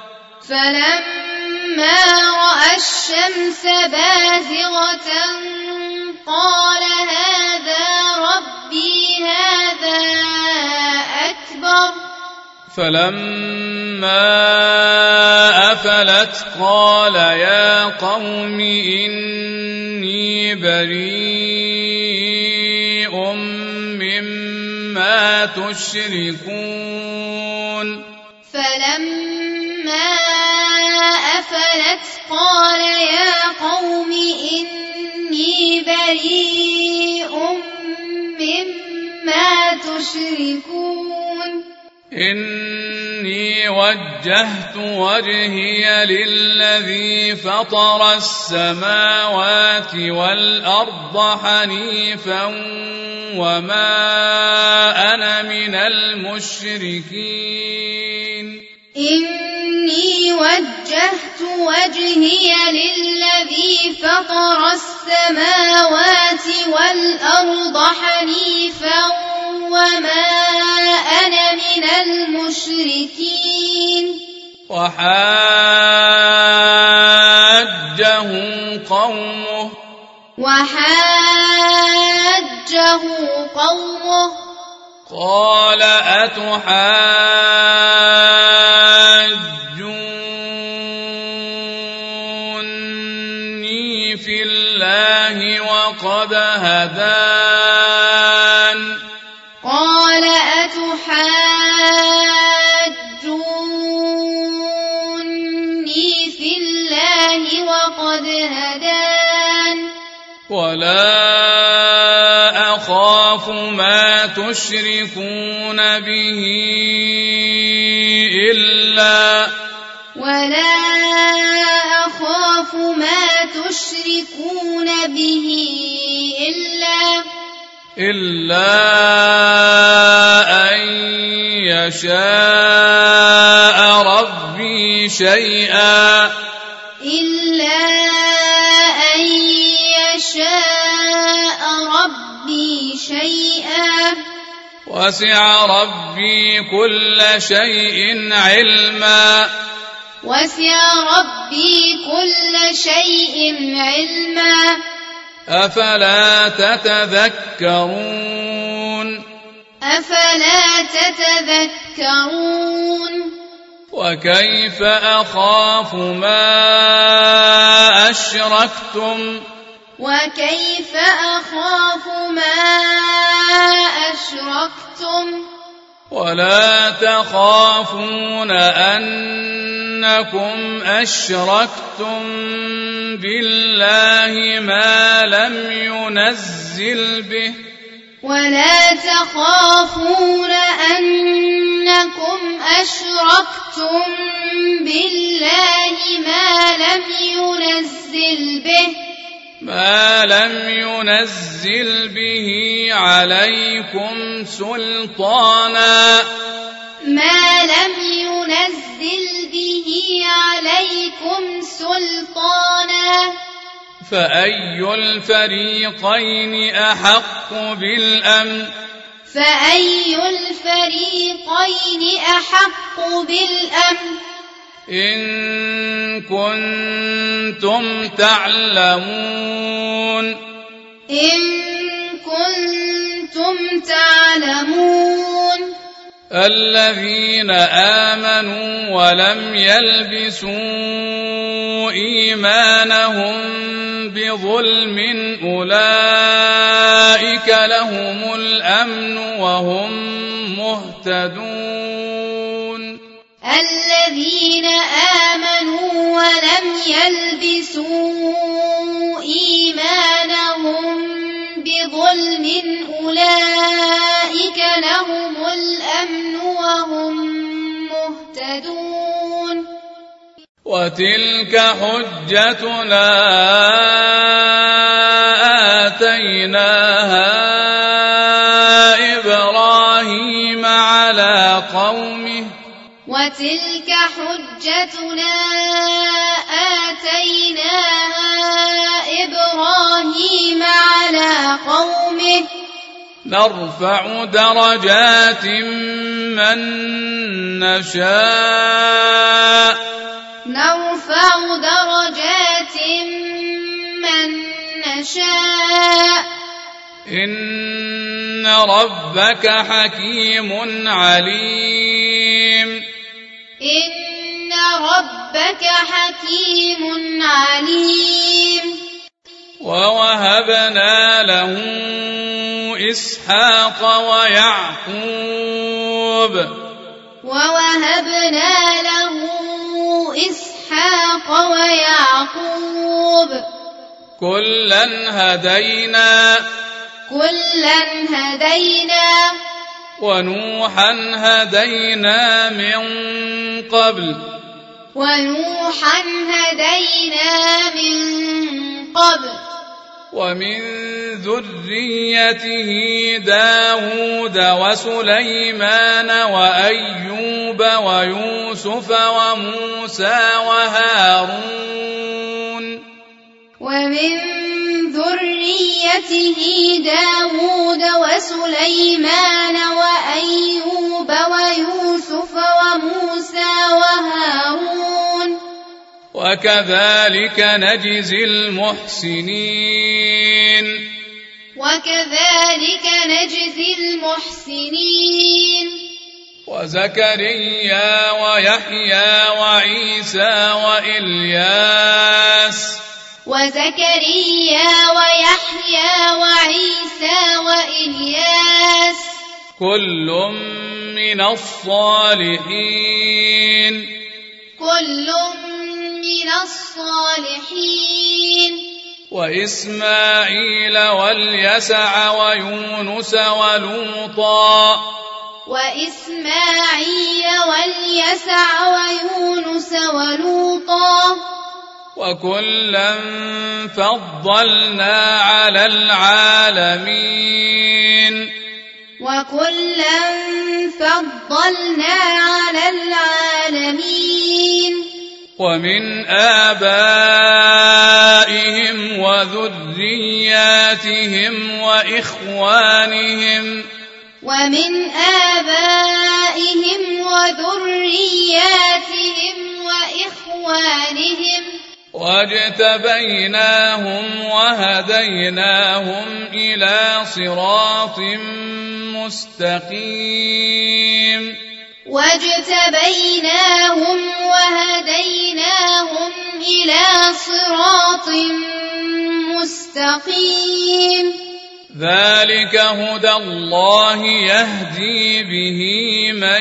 فلما رأى الشمس بازغة قال هذا ربي هذا أكبر فلما أفلت قال يا قوم إني بريء مما تشركون فلما أفلت قال يا قوم إني بريء مما المشركون إني وجهت وجهي للذي فطر السماوات والأرض حنيفا وما أنا من المشركين إني وجهت وجهي للذي فطر السماوات والأرض حنيفا وما أنا من المشركين وحاجه قومه وحاجه قومه قال أتحاجوني في الله وقد هدان قال أتحاجوني في الله وقد هدان ولا أخاف ما تشركون به إلا ولا أخاف ما تشركون به إلا إلا أن يشاء ربي شيئا إلا أن يشاء ربي شيئا وسع ربي كل شيء علما وسع ربي كل شيء علما أفلا تتذكرون أفلا تتذكرون وكيف أخاف ما أشركتم وكيف أخاف ما أشركتم ولا تخافون أنكم أشركتم بالله ما لم ينزل به ولا تخافون أنكم أشركتم بالله ما لم ينزل به ما لم ينزل به عليكم سلطانا ما لم ينزل به عليكم سلطانا فأي الفريقين أحق بالأمن فأي الفريقين أحق بالأمن إن كنتم تعلمون إن كنتم تعلمون الذين آمنوا ولم يلبسوا إيمانهم بظلم أولئك لهم الأمن وهم مهتدون الذين آمنوا ولم يلبسوا إيمانهم بظلم أولئك لهم الأمن وهم مهتدون وتلك حجتنا آتيناها إبراهيم على قومه وتلك حجتنا آتيناها إبراهيم على قومه نرفع درجات من نشاء نرفع درجات من نشاء إن ربك حكيم عليم إن ربك حكيم عليم ووهبنا له إسحاق ويعقوب ووهبنا له إسحاق ويعقوب كلا هدينا كلا هدينا ونوحا هدينا من قبل ونوحا هدينا من قبل ومن ذريته داود وسليمان وأيوب ويوسف وموسى وهارون ومن ذريته داود وسليمان وأيوب ويوسف وموسى وهارون وكذلك نجزي المحسنين وكذلك نجزي المحسنين وزكريا ويحيى وعيسى وإلياس وزكريا ويحيى وعيسى وإلياس كل من الصالحين كل من الصالحين وإسماعيل واليسع ويونس ولوطا وإسماعيل واليسع ويونس ولوطا وكلا فضلنا على العالمين وكلا فضلنا على العالمين ومن آبائهم وذرياتهم وإخوانهم ومن آبائهم وذرياتهم وإخوانهم واجتبيناهم وهديناهم إلى صراط مستقيم واجتبيناهم وهديناهم إلى صراط مستقيم ذلك هدى الله يهدي به من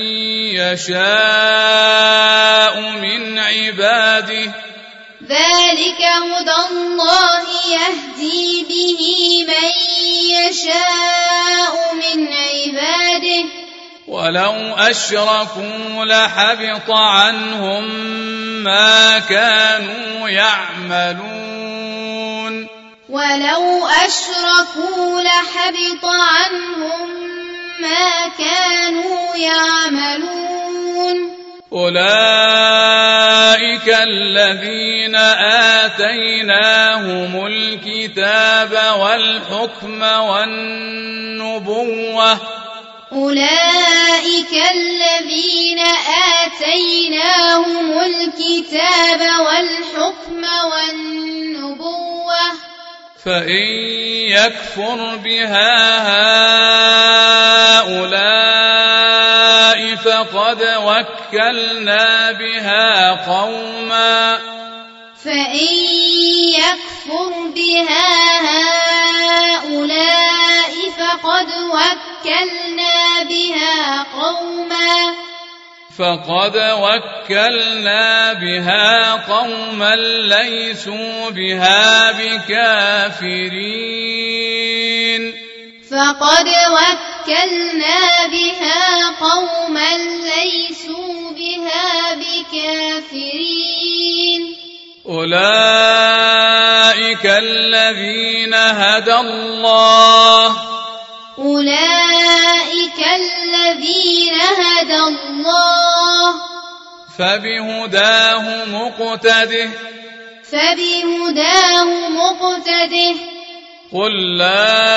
يشاء من عباده ذلك هدى الله يهدي به من يشاء من عباده ولو أشركوا لحبط عنهم ما كانوا يعملون ولو أشركوا لحبط عنهم ما كانوا يعملون أولئك الذين آتيناهم الكتاب والحكم والنبوة أولئك الذين آتيناهم الكتاب والحكم والنبوة فإن يكفر بها هؤلاء فقد وكلنا بها قوما فإن يكفر بها هؤلاء فقد وكلنا بها قوما فقد وكلنا بها قوما ليسوا بها بكافرين فقد وكلنا بها قوما ليسوا بها بكافرين أولئك الذين هدى الله أولئك الذين هدى الله فبهداه مقتده فبهداه مقتده قل لا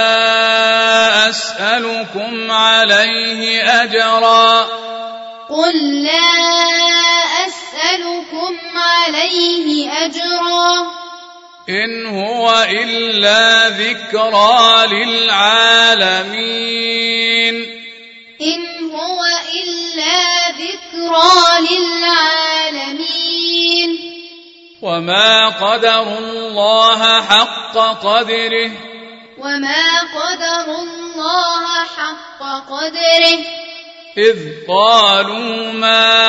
أسألكم عليه أجرا قل لا أسألكم عليه أجرا إن هو إلا ذكرى للعالمين إن هو إلا ذكرى للعالمين وما قدروا الله حق قدره وما قدروا الله حق قدره إذ قالوا ما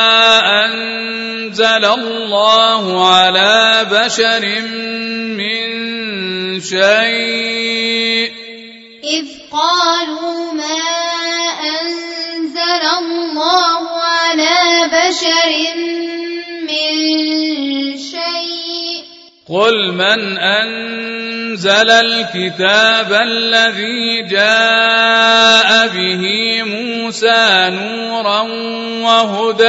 أنزل الله على بشر من شيء إذ قالوا ما بشر من شيء قل من أنزل الكتاب الذي جاء به موسى نورا وهدى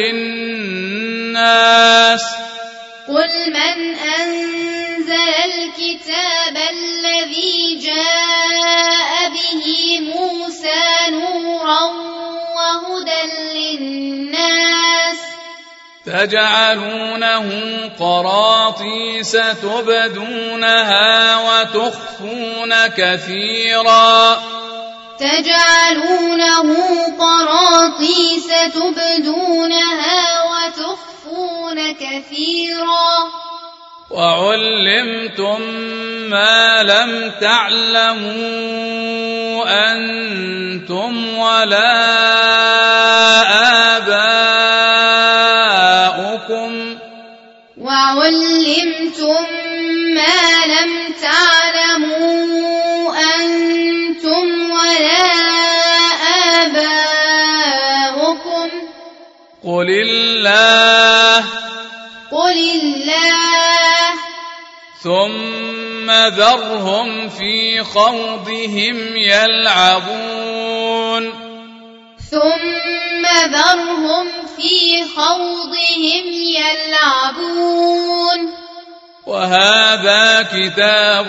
للناس قل من أنزل الكتاب الذي جاء به موسى نورا وهدى للناس تجعلونه قراطيس تبدونها وتخفون كثيرا تجعلونه قراطيس تبدونها وتخفون كثيرا وعلمتم ما لم تعلموا أنتم ولا آباؤكم وعلمتم ما لم تعلموا أنتم ولا آباؤكم قل الله قل الله ثم ذرهم في خوضهم يلعبون ثم ذرهم في خوضهم يلعبون وهذا كتاب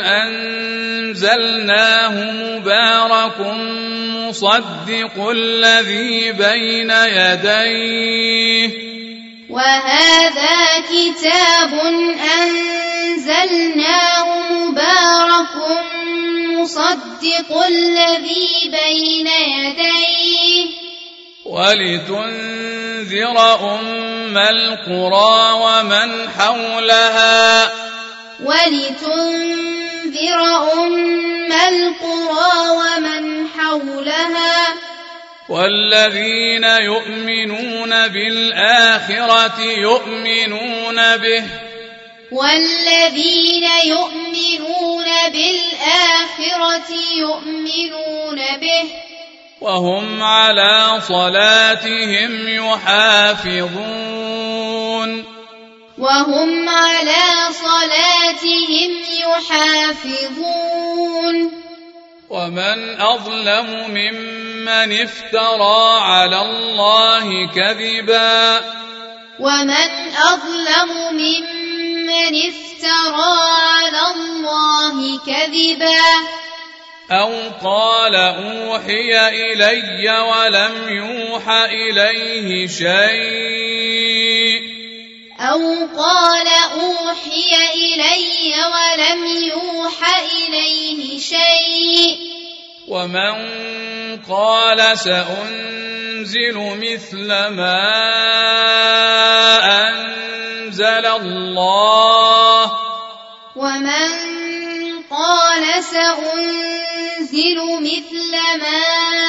أنزلناه مبارك مصدق الذي بين يديه وهذا كتاب أنزلناه مبارك مصدق الذي بين يديه ولتنذر أم القرى ومن حولها ولتنذر أم القرى ومن حولها والذين يؤمنون بالآخرة يؤمنون به والذين يؤمنون بالآخرة يؤمنون به وهم على صلاتهم يحافظون وهم على صلاتهم يحافظون ومن أظلم ممن افترى على الله كذبا ومن أظلم ممن افترى على الله كذبا أو قال أوحي إلي ولم يوح إليه شيء أو قال أوحي إلي ولم يوح إليه شيء ومن قال سأنزل مثل ما أنزل الله ومن قال سأنزل مثل ما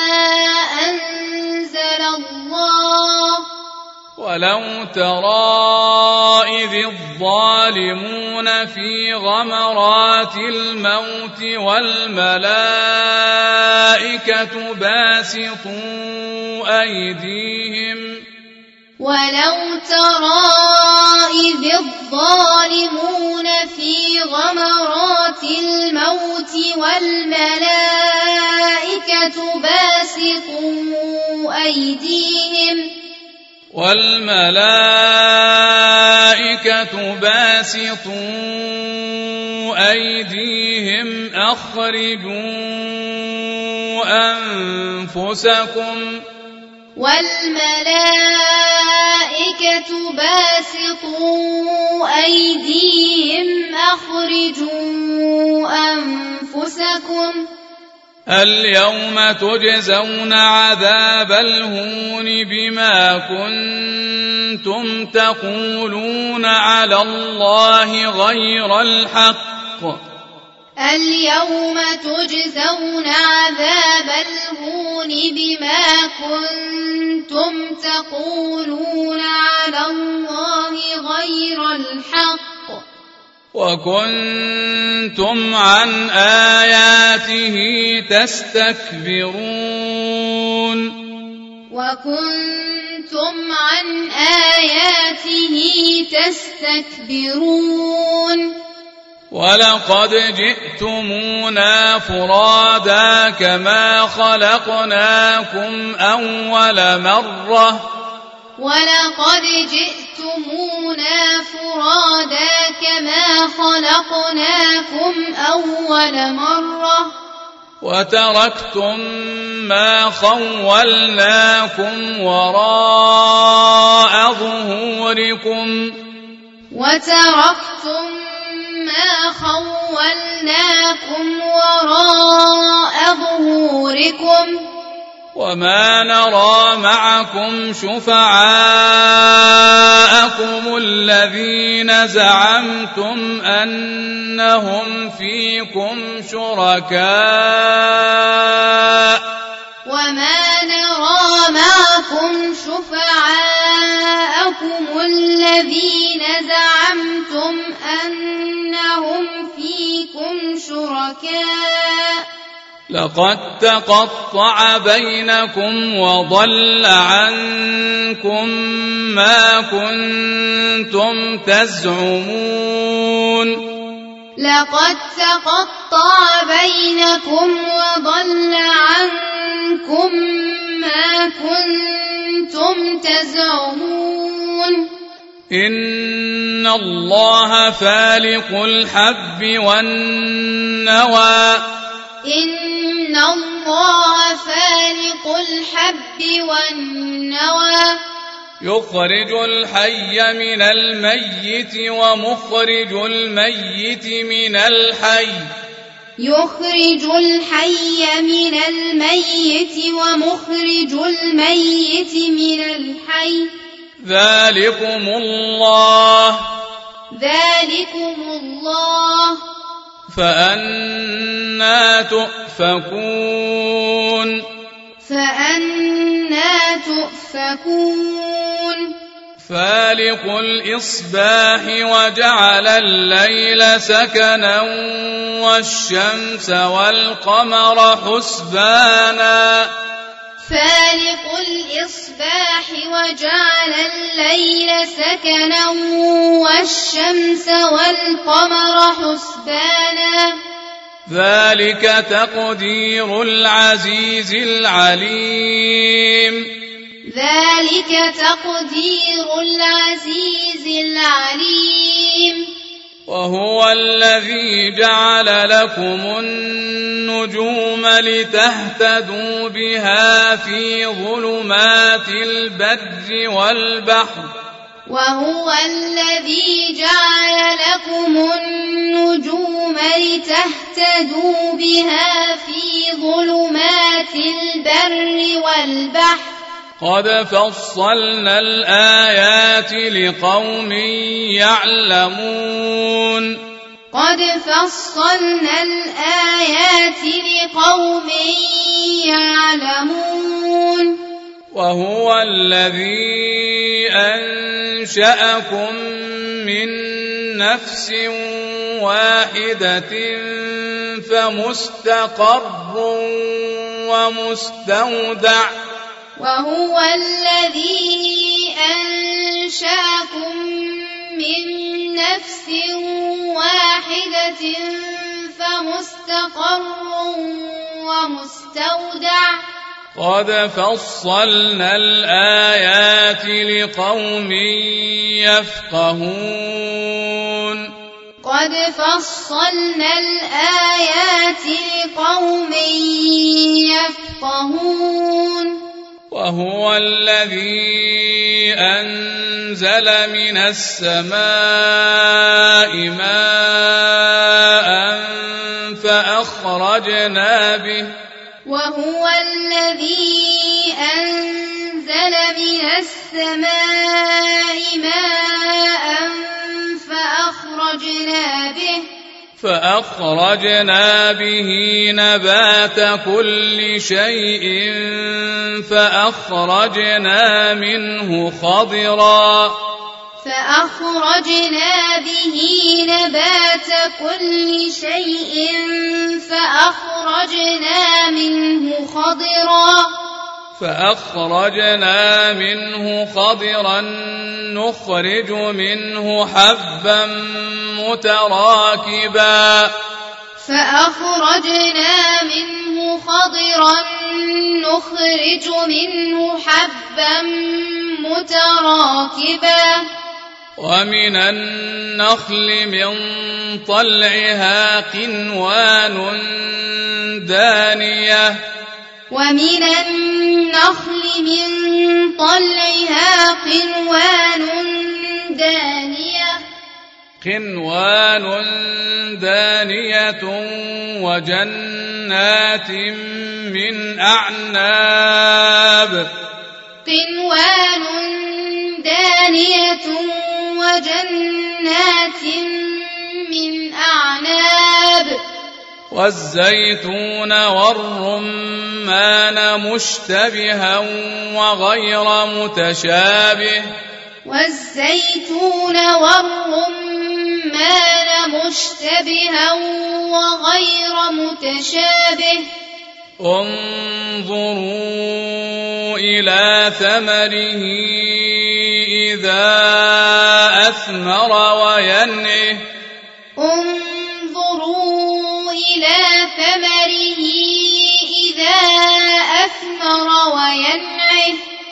أنزل الله ولو ترى إذ الظالمون في غمرات الموت والملائكة باسطوا أيديهم ولو ترى إذ الظالمون في غمرات الموت والملائكة باسطوا أيديهم والملائكة باسطوا أيديهم أخرجوا أنفسكم والملائكة باسطوا أيديهم أخرجوا أنفسكم اليوم تجزون عذاب الهون بما كنتم تقولون على الله غير الحق اليوم تجزون عذاب الهون بما كنتم تقولون على الله غير الحق وكنتم عن آياته تستكبرون وكنتم عن آياته تستكبرون ولقد جئتمونا فرادا كما خلقناكم أول مرة ولقد جئتمونا فرادا كما خلقناكم أول مرة وتركتم ما خولناكم وراء ظهوركم وتركتم ما خولناكم وراء ظهوركم وما نرى معكم شفعاءكم الذين زعمتم أنهم فيكم شركاء وما نرى معكم شفعاءكم الذين زعمتم أنهم فيكم شركاء لقد تقطع بينكم وضل عنكم ما كنتم تزعمون لقد تقطع بينكم وضل عنكم ما كنتم تزعمون إن الله فالق الحب والنوى إن الله فالق الحب والنوى يخرج الحي من الميت ومخرج الميت من الحي يخرج الحي من الميت ومخرج الميت من الحي ذلكم الله ذلكم الله فأنى تؤفكون فأنى تؤفكون فالق الإصباح وجعل الليل سكنا والشمس والقمر حسبانا فالق الإصباح وجعل الليل سكنا والشمس والقمر حسبانا ذلك تقدير العزيز العليم ذلك تقدير العزيز العليم وهو الذي جعل لكم النجوم لتهتدوا بها في ظلمات البر والبحر وهو الذي جعل لكم النجوم لتهتدوا بها في ظلمات البر والبحر قد فصلنا الآيات لقوم يعلمون قد فصلنا الآيات لقوم يعلمون وهو الذي أنشأكم من نفس واحدة فمستقر ومستودع وهو الذي أنشأكم من نفس واحدة فمستقر ومستودع قد فصلنا الآيات لقوم يفقهون قد فصلنا الآيات لقوم يفقهون وهو الذي أنزل من السماء ماء فأخرجنا به وهو الذي أنزل من السماء ماء فأخرجنا به فأخرجنا به نبات كل شيء فأخرجنا منه خضرا فأخرجنا به نبات كل شيء فأخرجنا منه خضرا فأخرجنا منه خضرا نخرج منه حبا متراكبا فأخرجنا منه خضرا نخرج منه حبا متراكبا ومن النخل من طلعها قنوان دانية ومن النخل من طلعها قنوان دانية قنوان دانية وجنات من أعناب قنوان دانية وجنات من أعناب والزيتون والرمان مشتبها وغير متشابه والزيتون والرمان مشتبها وغير متشابه انظروا إلى ثمره إذا أثمر وينعه انظروا إلى ثمره إذا أثمر وينعه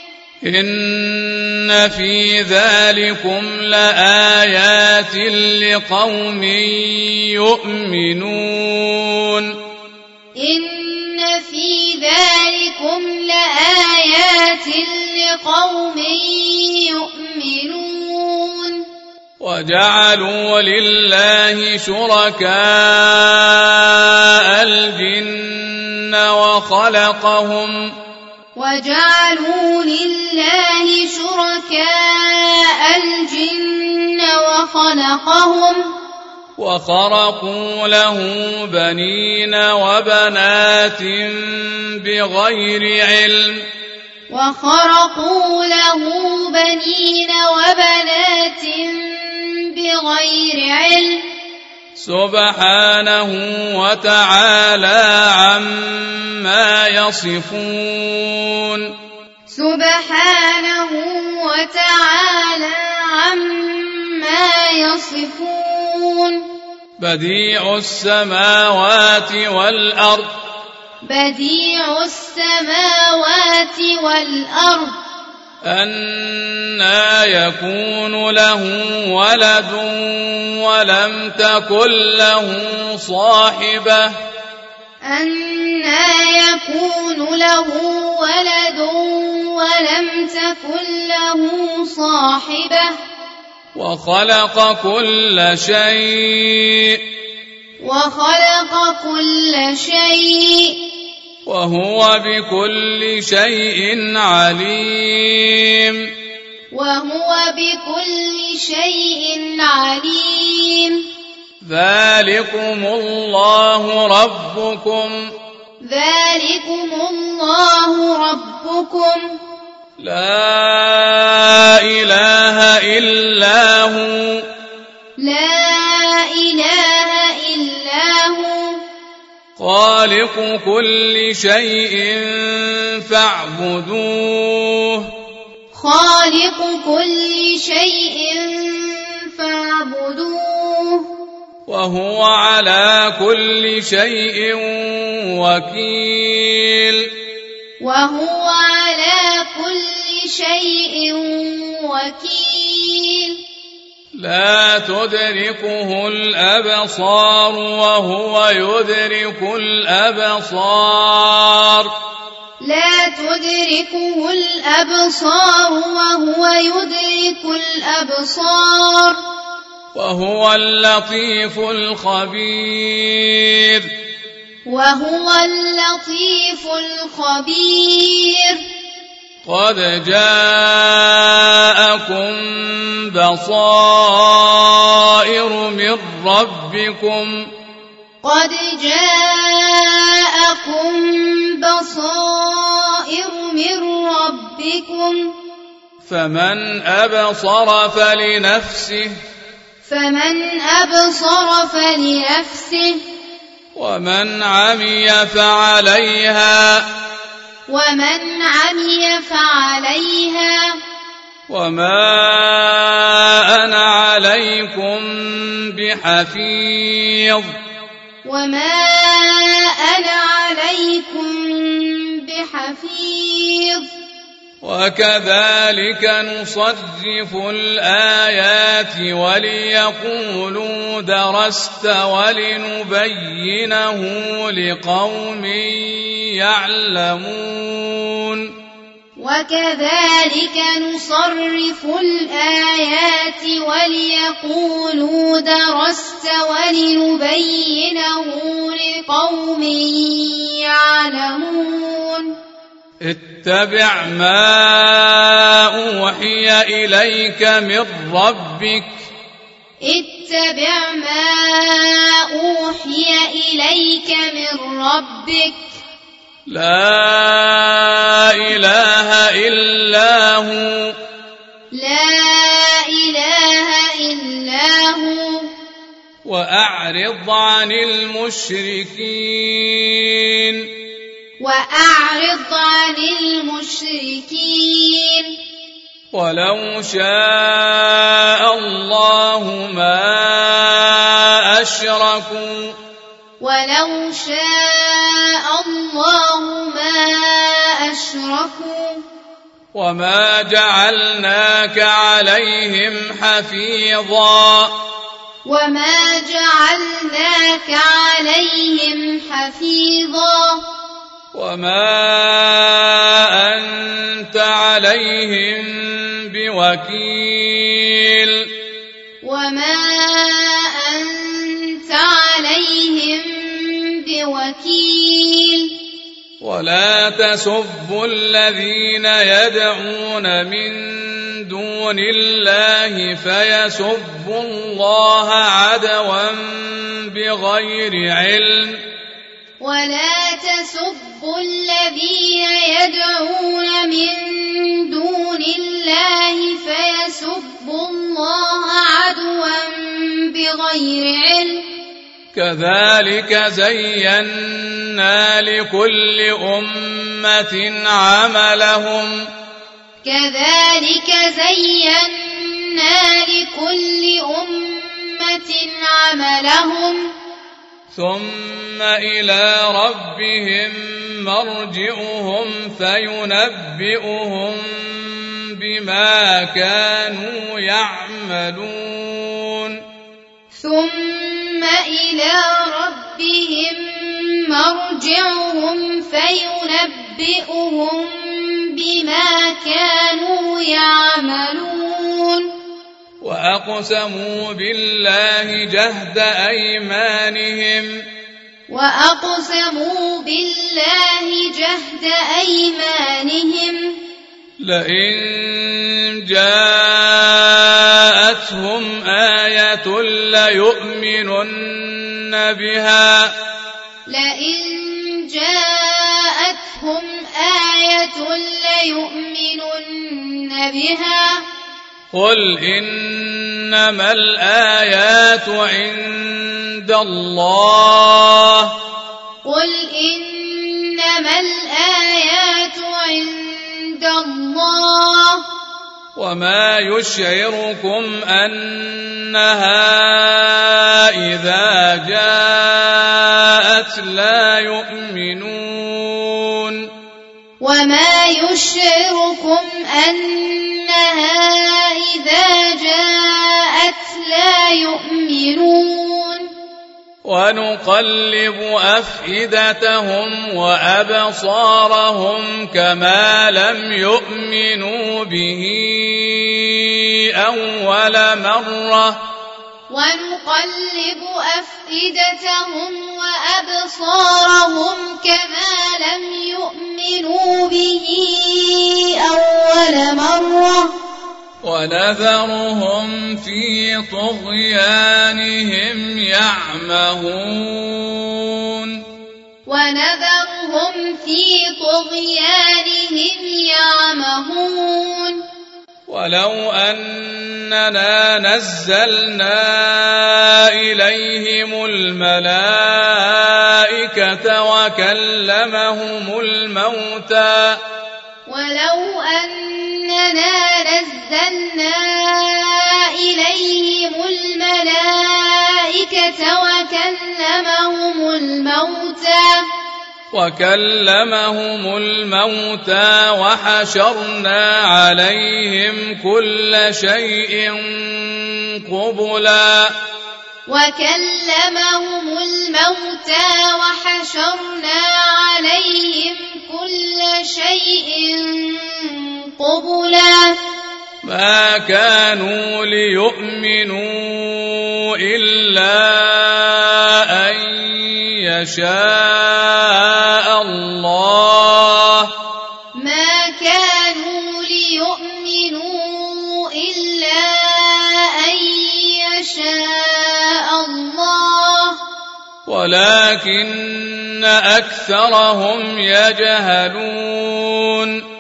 إن في ذلكم لآيات لقوم يؤمنون إن في ذلكم لآيات لقوم يؤمنون وجعلوا لله شركاء الجن وخلقهم وجعلوا لله شركاء الجن وخلقهم وخرقوا له بنين وبنات بغير علم وخرقوا له بنين وبنات بغير علم سبحانه وتعالى عما يصفون سبحانه وتعالى عما يصفون بديع السماوات والأرض بديع السماوات والأرض أنى يكون له ولد ولم تكن له صاحبة أنى يكون له ولد ولم تكن له صاحبة وخلق كل شيء وخلق كل شيء وهو بكل شيء عليم وهو بكل شيء عليم ذلكم الله ربكم ذلكم الله ربكم لا إله إلا هو لا إله إلا هو خالق كل شيء فاعبدوه خالق كل شيء فاعبدوه وهو على كل شيء وكيل وهو على كل شيء وكيل لا تدركه الأبصار وهو يدرك الأبصار لا تدركه الأبصار وهو يدرك الأبصار وهو اللطيف الخبير وهو اللطيف الخبير قد جاءكم بصائر من ربكم قد جاءكم بصائر من ربكم فمن أبصر فلنفسه فمن أبصر فلنفسه ومن عمي فعليها ومن عمي فعليها وما أنا عليكم بحفيظ وما أنا عليكم بحفيظ وكذلك نصرف الآيات وليقولوا درست ولنبينه لقوم يعلمون وكذلك نصرف الآيات وليقولوا درست ولنبينه لقوم يعلمون اتبع ما أوحي إليك من ربك اتبع ما أوحي إليك من ربك لا إله إلا هو لا إله إلا هو وأعرض عن المشركين وأعرض عن المشركين ولو شاء الله ما أشركوا ولو شاء الله ما أشركوا وما جعلناك عليهم حفيظا وما جعلناك عليهم حفيظا وما أنت عليهم بوكيل وما أنت عليهم بوكيل ولا تسبوا الذين يدعون من دون الله فيسبوا الله عدوا بغير علم ولا تسبوا الذين يدعون من دون الله فيسبوا الله عدوا بغير علم كذلك زينا لكل أمة عملهم كذلك زينا لكل أمة عملهم ثم إلى ربهم مرجعهم فينبئهم بما كانوا يعملون ثم إلى ربهم مرجعهم فينبئهم بما كانوا يعملون وأقسموا بالله جهد أيمانهم وأقسموا بالله جهد أيمانهم لئن جاءتهم آية ليؤمنن بها لئن جاءتهم آية ليؤمنن بها قل إنما الآيات عند الله قل إنما الآيات عند الله وما يشعركم أنها إذا جاءت لا يؤمنون وما يشعركم أنها إذا جاءت لا يؤمنون ونقلب أفئدتهم وأبصارهم كما لم يؤمنوا به أول مرة ونقلب أفئدتهم وأبصارهم كما لم يؤمنوا به أول مرة ونذرهم في طغيانهم يعمهون ونذرهم في طغيانهم يعمهون ولو أننا نزلنا إليهم الملائكة الملائكة وكلمهم الموتى ولو أننا نزلنا إليهم الملائكة وكلمهم الموتى وكلمهم الموتى وحشرنا عليهم كل شيء قبلا وكلمهم الموتى وحشرنا عليهم كل شيء قبلا ما كانوا ليؤمنوا إلا أن يشاء الله ما كانوا ليؤمنوا إلا أن يشاء الله ولكن أكثرهم يجهلون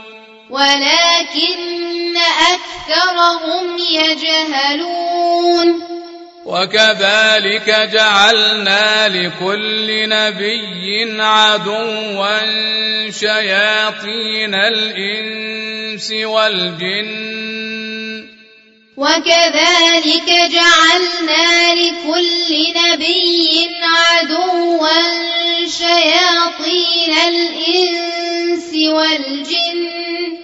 ولكن أكثرهم يجهلون وكذلك جعلنا لكل نبي عدوا شياطين الإنس والجن وكذلك جعلنا لكل نبي عدوا شياطين الإنس والجن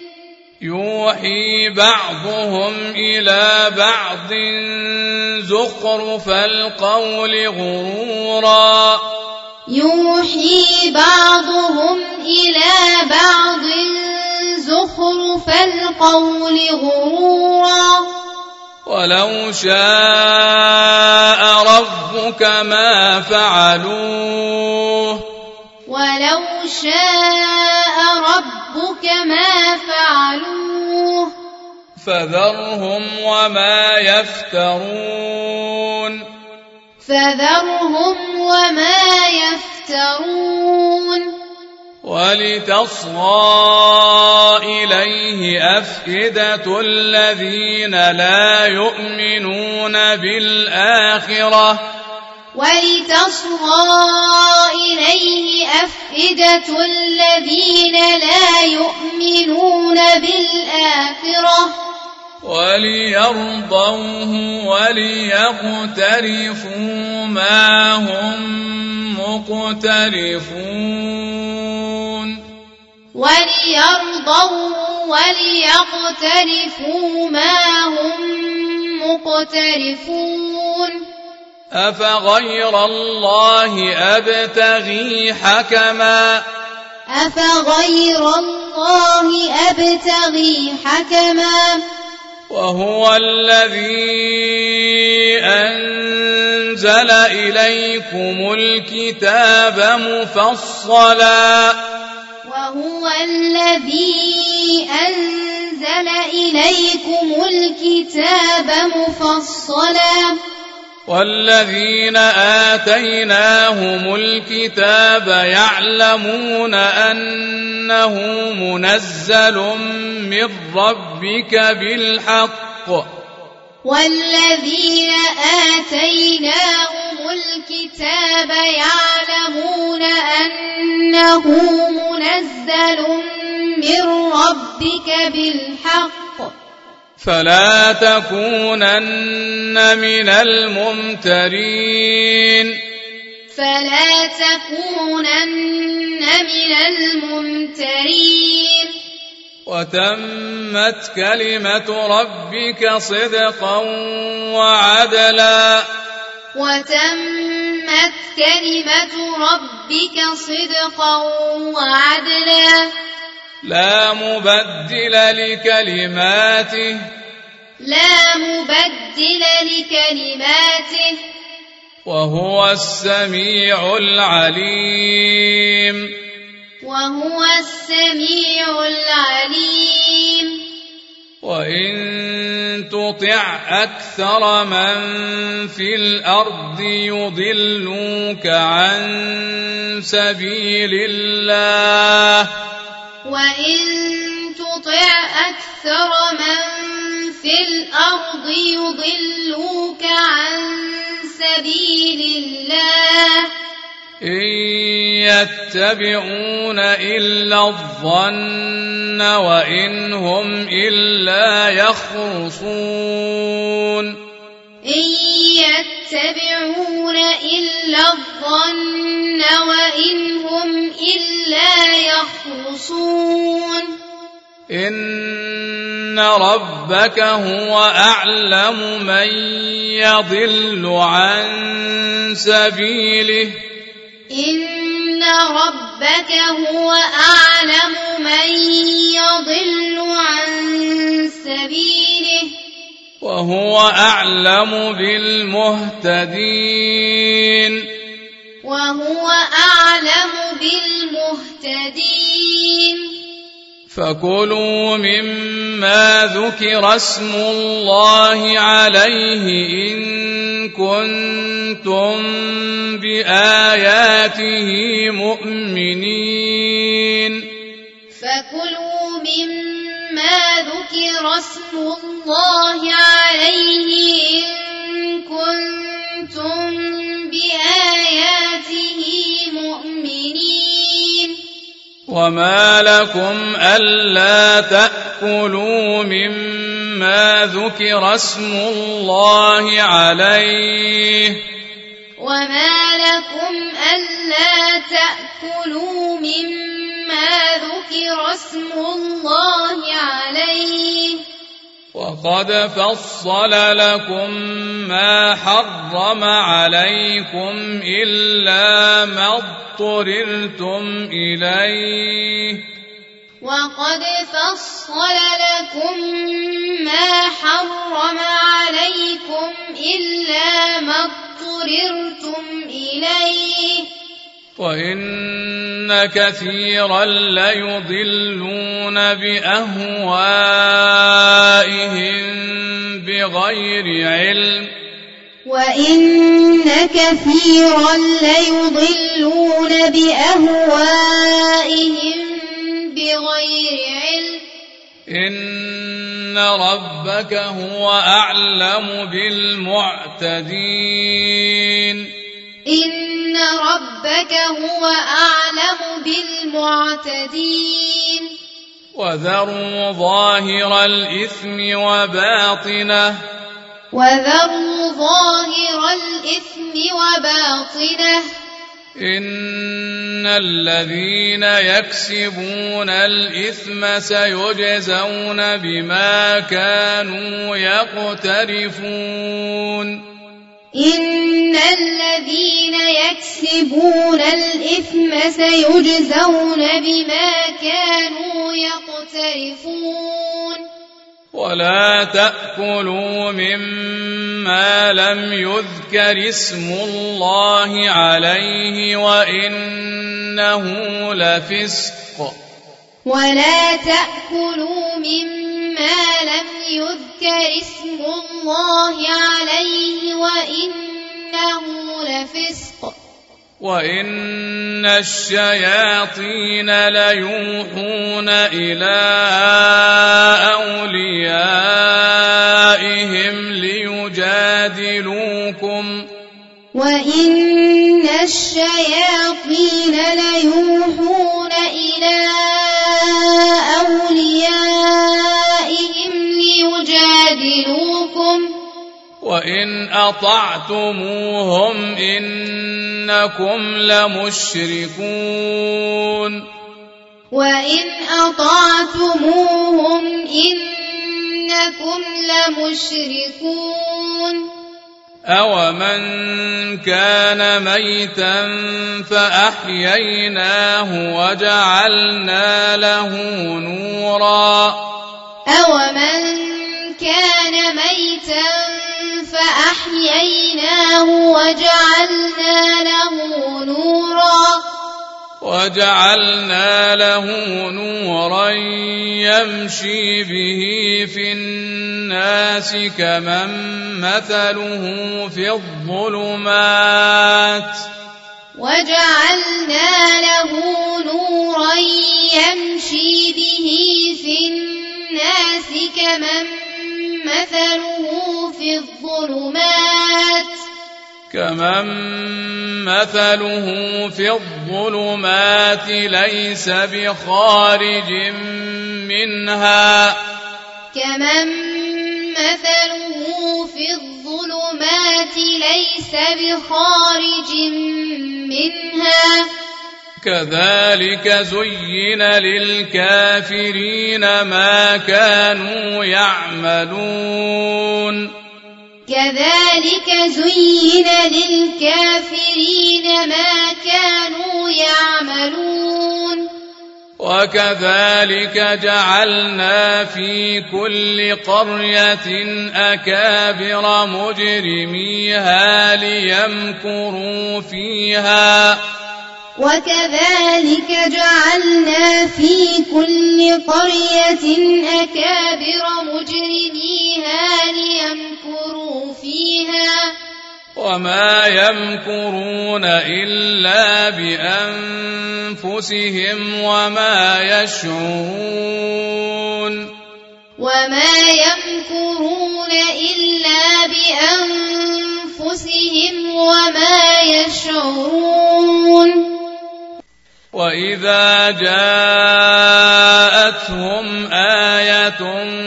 يوحي بعضهم إلى بعض زخرف القول غرورا يوحي بعضهم إلى بعض زخرف القول غرورا ولو شاء ربك ما فعلوه ولو شاء ربك ما فعلوه فذرهم وما يفترون فذرهم وما يفترون ولتصغى إليه أفئدة الذين لا يؤمنون بالآخرة ولتصغى إليه أفئدة الذين لا يؤمنون بالآخرة وليرضوه وليقترفوا ما هم مقترفون وليرضوه وليقترفوا ما هم مقترفون أفغير الله أبتغي حكما أفغير الله أبتغي حكما وهو الذي أنزل إليكم الكتاب مفصلا وهو الذي أنزل إليكم الكتاب مفصلا والذين آتيناهم الكتاب يعلمون أنه منزل من ربك بالحق والذين آتيناهم الكتاب يعلمون أنه منزل من ربك بالحق فلا تكونن من الممترين فلا تكونن من الممترين وتمت كلمة ربك صدقا وعدلا وتمت كلمة ربك صدقا وعدلا لا مبدل لكلماته لا مبدل لكلماته وهو السميع العليم وهو السميع العليم وإن تطع أكثر من في الأرض يضلوك عن سبيل الله وإن تطع أكثر من في الأرض يضلوك عن سبيل الله إن يتبعون إلا الظن وإن هم إلا يخرصون إن يتبعون إلا الظن وإن هم إلا يخرصون إن ربك هو أعلم من يضل عن سبيله إن ربك هو أعلم من يضل عن سبيله وهو أعلم بالمهتدين وهو أعلم بالمهتدين فكلوا مما ذكر اسم الله عليه إن كنتم بآياته مؤمنين فكلوا مما ذكر اسم الله عليه إن كنتم بآياته مؤمنين وما لكم ألا تأكلوا مما ذكر اسم الله عليه وما لكم ألا تأكلوا مما ذكر اسم الله عليه وقد فصل لكم ما حرم عليكم إلا ما اضطررتم إليه وقد فصل لكم ما حرم عليكم إلا ما اضطررتم إليه وإن كثيرا ليضلون بأهوائهم بغير علم وإن كثيرا ليضلون بأهوائهم بغير علم إن ربك هو أعلم بالمعتدين إن ربك هو أعلم بالمعتدين وذروا ظاهر الإثم وباطنه وذروا ظاهر الإثم وباطنه إن الذين يكسبون الإثم سيجزون بما كانوا يقترفون إن الذين يكسبون الإثم سيجزون بما كانوا يقترفون ولا تأكلوا مما لم يذكر اسم الله عليه وإنه لفسق ولا تأكلوا مما لم يذكر اسم الله عليه وإنه لفسق وإن الشياطين ليوحون إلى أوليائهم ليجادلوكم وإن الشياطين ليوحون إلى أوليائهم ليجادلوكم وإن أطعتموهم إنكم لمشركون وإن أطعتموهم إنكم لمشركون أومن كان ميتا فأحييناه وجعلنا له نورا أومن كان ميتا فأحييناه وجعلنا له نورا وجعلنا له نورا يمشي به في الناس كمن مثله في الظلمات وجعلنا له نورا يمشي به في الناس كمن مثله في الظلمات كمن مثله في الظلمات ليس بخارج منها كمن مثله في الظلمات ليس بخارج منها كذلك زين للكافرين ما كانوا يعملون كذلك زين للكافرين ما كانوا يعملون وكذلك جعلنا في كل قرية أكابر مجرميها ليمكروا فيها وكذلك جعلنا في كل قرية أكابر مجرميها ليمكروا فيها وما يمكرون إلا بأنفسهم وما يشعرون وما يمكرون إلا بأنفسهم وما يشعرون وإذا جاءتهم آية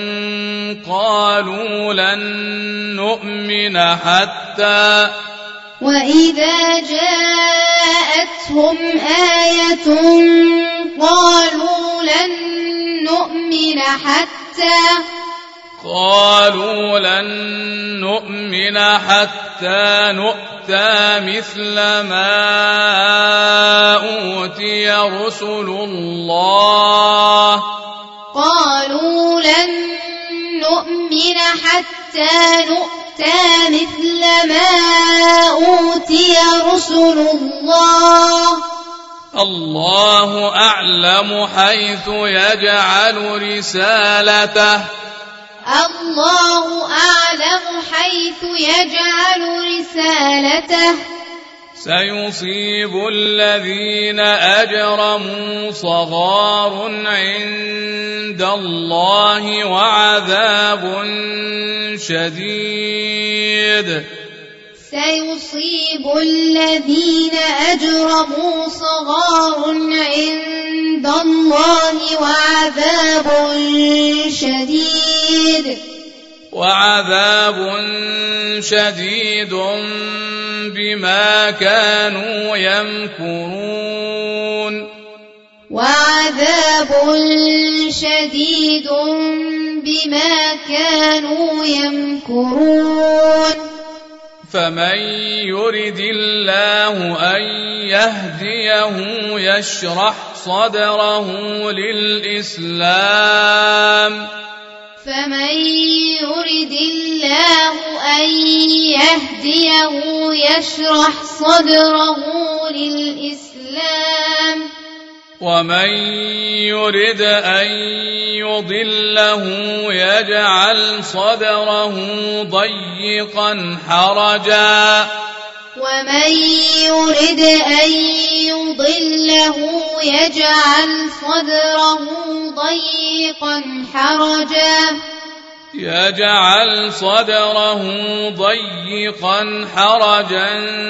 قالوا لن نؤمن حتى وإذا جاءتهم آية قالوا لن نؤمن حتى قالوا لن نؤمن حتى نؤتى مثل ما أوتي رسل الله قالوا لن نؤمن حتى نؤتى مثل ما أوتي رسل الله الله أعلم حيث يجعل رسالته الله أعلم حيث يجعل رسالته سيصيب الذين أجرموا صغار عند الله وعذاب شديد سيصيب الذين أجرموا صغار عند الله وعذاب شديد وعذاب شديد بما كانوا يمكرون وعذاب شديد بما كانوا يمكرون فمن يرد الله أن يهديه يشرح صدره للإسلام فمن يرد الله أن يهديه يشرح صدره للإسلام ومن يرد أن يضله يجعل صدره ضيقا حرجا ومن يرد أن يضله يجعل صدره ضيقا حرجا يجعل صدره ضيقا حرجا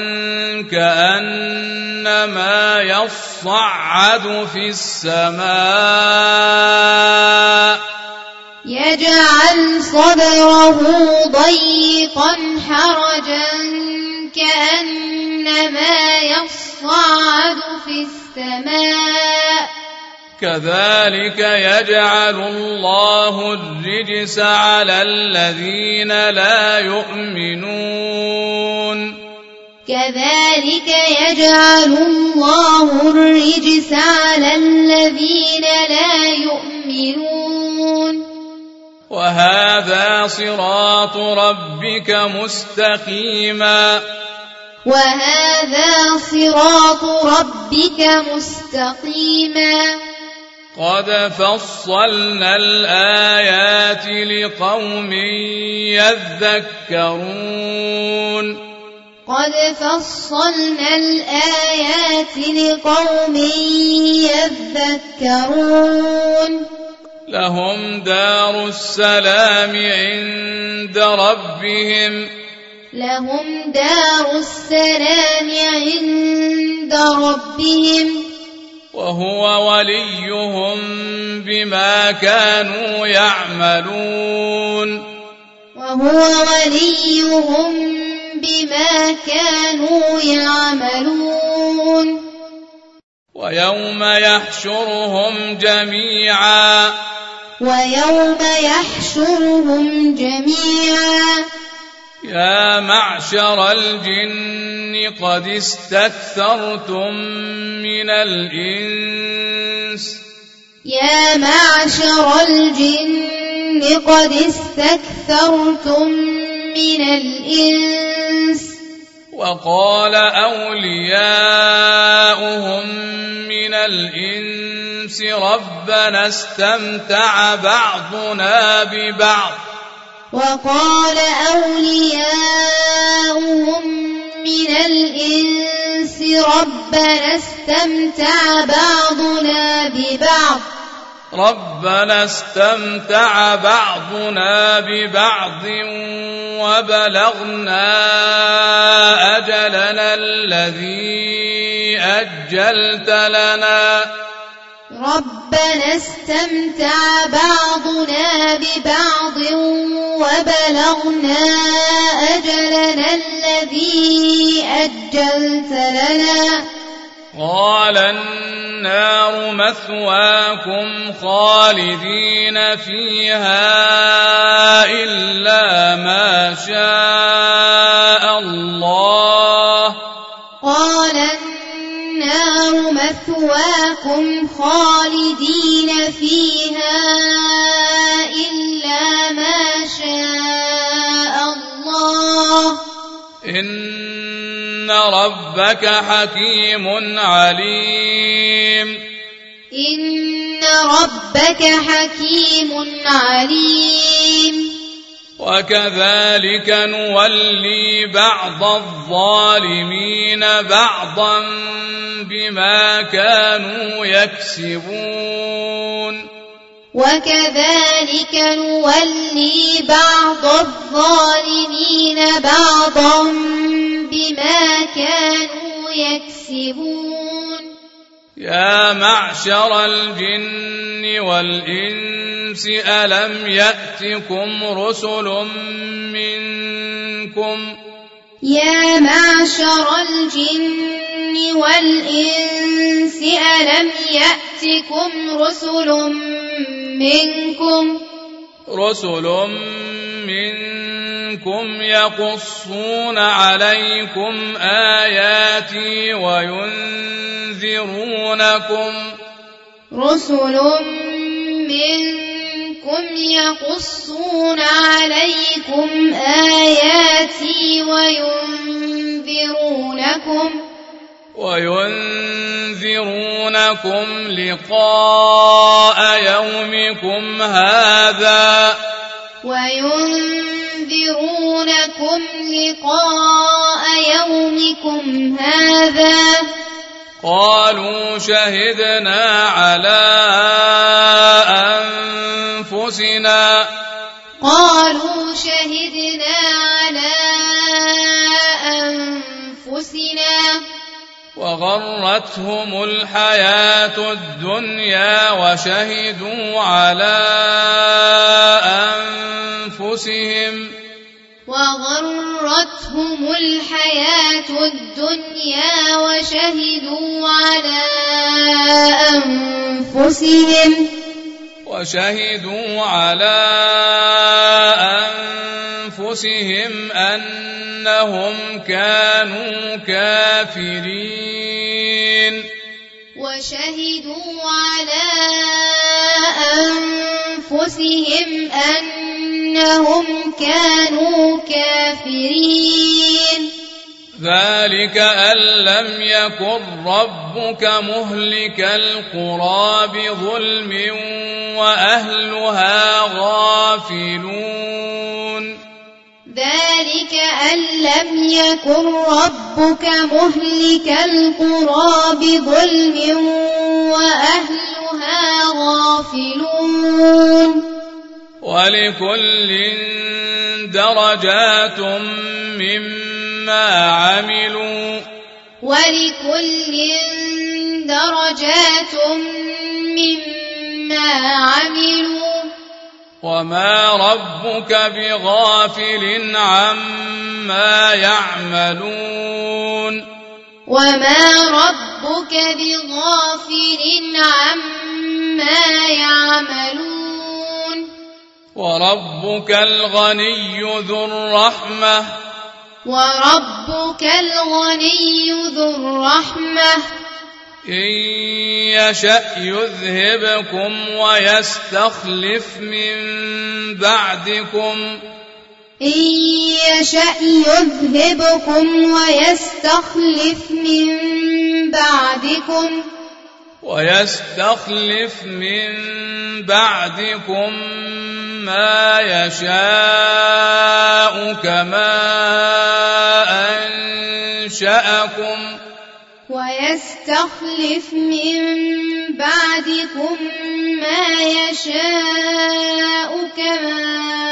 كأنما يصعد في السماء يجعل صدره ضيقا حرجا كأنما يصعد في السماء كذلك يجعل الله الرجس على الذين لا يؤمنون كذلك يجعل الله الرجس على الذين لا يؤمنون وهذا صراط ربك مستقيما وهذا صراط ربك مستقيما قد فصلنا الآيات لقوم يذكرون قد فصلنا الآيات لقوم يذكرون لهم دار السلام عند ربهم لهم دار السلام عند ربهم وهو وليهم بما كانوا يعملون وهو وليهم بما كانوا يعملون ويوم يحشرهم جميعا ويوم يحشرهم جميعا يا معشر الجن قد استكثرتم من الإنس يا معشر الجن قد استكثرتم من الإنس وقال أولياؤهم من الإنس ربنا استمتع بعضنا ببعض وقال أولياؤهم من الإنس ربنا استمتع بعضنا ببعض ربنا استمتع بعضنا ببعض وبلغنا أجلنا الذي أجلت لنا ربنا استمتع بعضنا ببعض وبلغنا أجلنا الذي أجلت لنا قال النار مثواكم خالدين فيها إلا ما شاء الله قال النار مثواكم خالدين فيها إلا ما شاء الله إن ربك حكيم عليم إن ربك حكيم عليم وكذلك نولي بعض الظالمين بعضا بما كانوا يكسبون وكذلك نولي بعض الظالمين بعضا بما كانوا يكسبون يا معشر الجن والإنس ألم يأتكم رسل منكم يا معشر الجن والإنس ألم يأتكم رسل منكم رسل منكم يقصون عليكم آياتي وينذرونكم رسل منكم يقصون عليكم آياتي وينذرونكم وينذرونكم لقاء يومكم هذا وينذرونكم لقاء يومكم هذا قالوا شهدنا على أنفسنا قالوا شهدنا على أنفسنا وغرتهم الحياة الدنيا وشهدوا على أنفسهم وغرتهم الحياة الدنيا وشهدوا على أنفسهم وشهدوا على أنفسهم أنهم كانوا كافرين وشهدوا على أنفسهم أنهم كانوا كافرين ذلك أن لم يكن ربك مهلك القرى بظلم وأهلها غافلون ذلك أن لم يكن ربك مهلك القرى بظلم وأهلها غافلون ولكل درجات مما عملوا ولكل درجات مما عملوا وما ربك بغافل عما يعملون وما ربك بغافل عما يعملون وربك الغني ذو الرحمة وربك الغني ذو الرحمة إن يشأ يذهبكم ويستخلف من بعدكم إن يشأ يذهبكم ويستخلف من بعدكم ويستخلف من بعدكم ما يشاء كما أنشأكم ويستخلف من بعدكم ما يشاء كما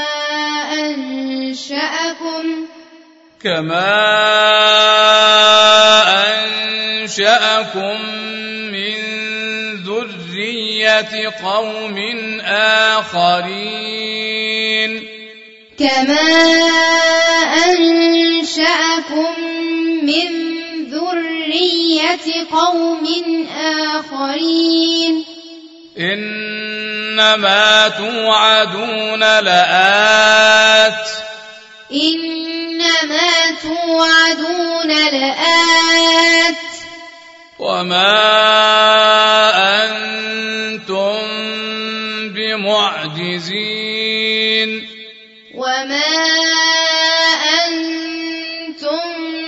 أنشأكم كما أنشأكم من ذرية قوم آخرين كما أنشأكم من ذرية قوم آخرين إنما توعدون لآت إنما توعدون لآت وما أنتم بمعجزين وما أنتم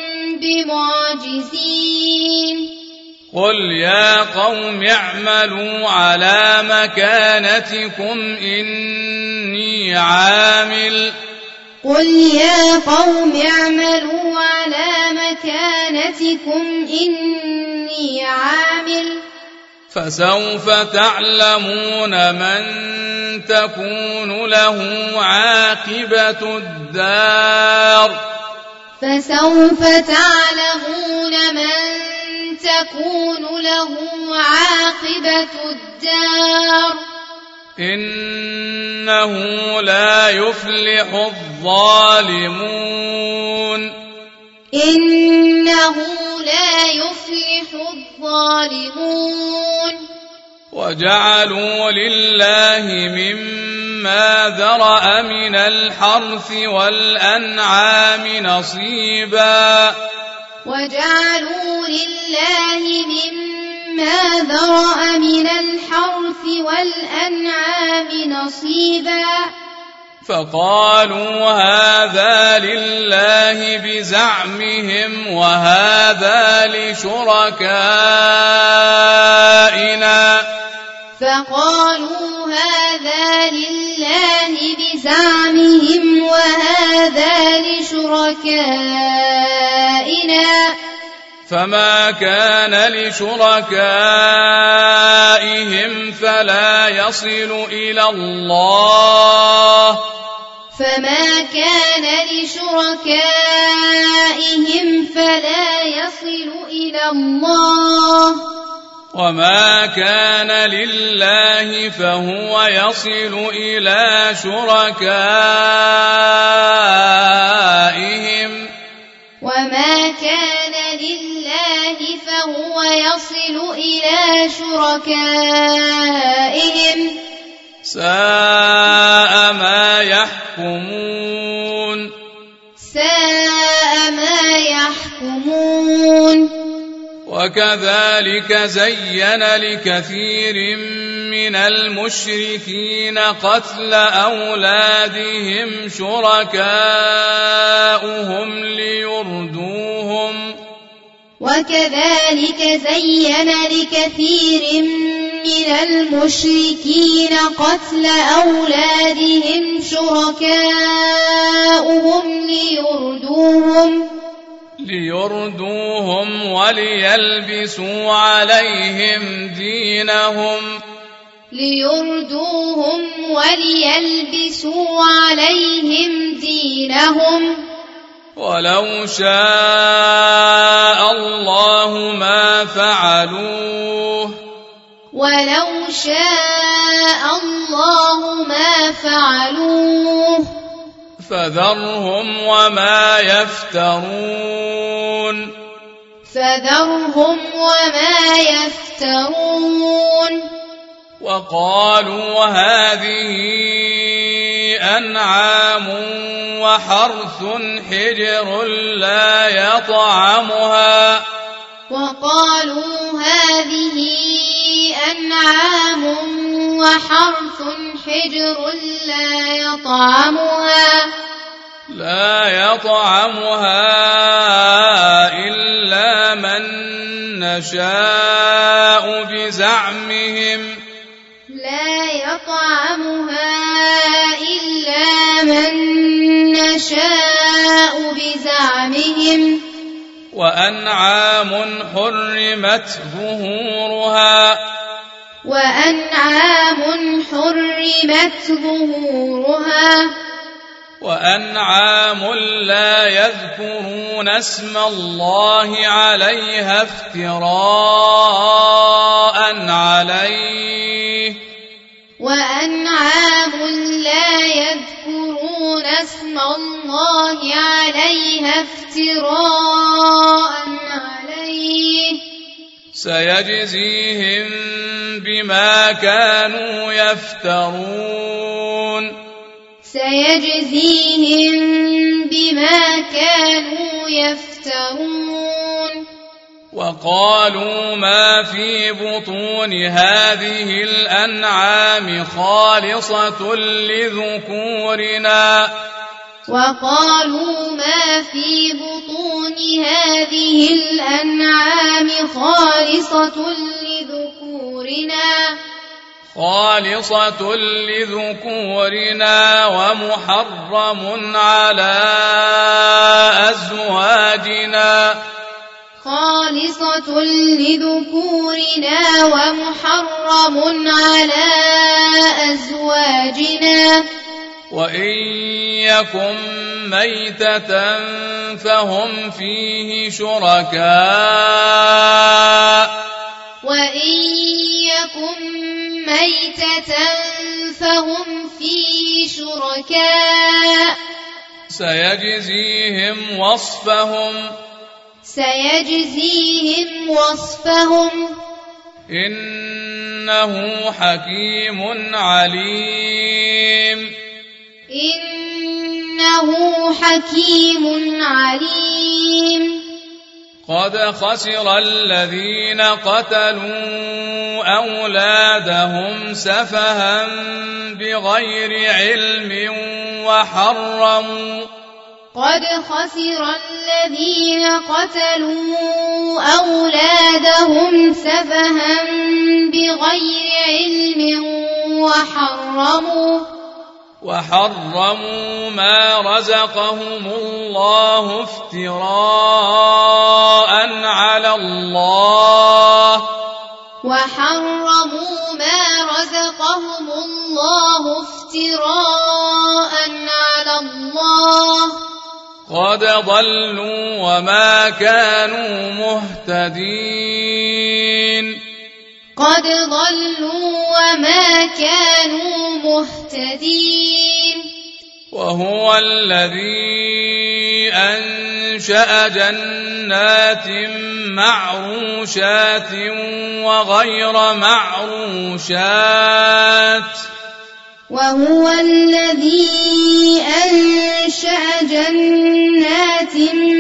بمعجزين قل يا قوم اعملوا على مكانتكم إني عامل قل يا قوم اعملوا على مكانتكم إني عامل فسوف تعلمون من تكون له عاقبة الدار فسوف تعلمون من تكون له عاقبة الدار إنه لا يفلح الظالمون إنه لا يفلح الظالمون وجعلوا لله مما ذرأ من الحرث والأنعام نصيبا وجعلوا لله مما ذرأ من الحرث والأنعام نصيبا فقالوا هذا لله بزعمهم وهذا لشركائنا فقالوا هذا لله بزعمهم وهذا لشركائنا فما كان لشركائهم فلا يصل إلى الله فما كان لشركائهم فلا يصل إلى الله وما كان لله فهو يصل إلى شركائهم وما كان لله فهو يصل إلى شركائهم ساء ما يحكمون ساء ما يحكمون وكذلك زين لكثير من المشركين قتل أولادهم شركاؤهم ليردوهم وكذلك زين لكثير من المشركين قتل أولادهم شركاؤهم ليردوهم ليردوهم وليلبسوا عليهم دينهم ليردوهم وليلبسوا عليهم دينهم ولو شاء الله ما فعلوه ولو شاء الله ما فعلوه فذرهم وما يفترون فذرهم وما يفترون وقالوا هذه أنعام وحرث حجر لا يطعمها وقالوا هذه أنعام وحرث حجر لا يطعمها لا يطعمها إلا من نشاء بزعمهم لا يطعمها إلا من نشاء بزعمهم وأنعام حرمت ظهورها وأنعام حرمت ظهورها وأنعام لا يذكرون اسم الله عليها افتراء عليه وأنعام لا يذكرون اسم الله عليها افتراء عليه سيجزيهم بما كانوا يفترون سيجزيهم بما كانوا يفترون وقالوا ما في بطون هذه الأنعام خالصة لذكورنا وقالوا ما في بطون هذه الأنعام خالصة لذكورنا خالصة لذكورنا ومحرم على أزواجنا خالصة لذكورنا ومحرم على أزواجنا وإن يكن ميتة فهم فيه شركاء وإن يكن ميتة فهم فيه شركاء سيجزيهم وصفهم سيجزيهم وصفهم إنه حكيم عليم إنه حكيم عليم قد خسر الذين قتلوا أولادهم سفها بغير علم وحرموا قد خسر الذين قتلوا أولادهم سفها بغير علم وحرموا وحرموا ما رزقهم الله افتراء على الله وحرموا ما رزقهم الله افتراء على الله قد ضلوا وما كانوا مهتدين قد ضلوا وما كانوا مهتدين وهو الذي أنشأ جنات معروشات وغير معروشات وهو الذي أنشأ جنات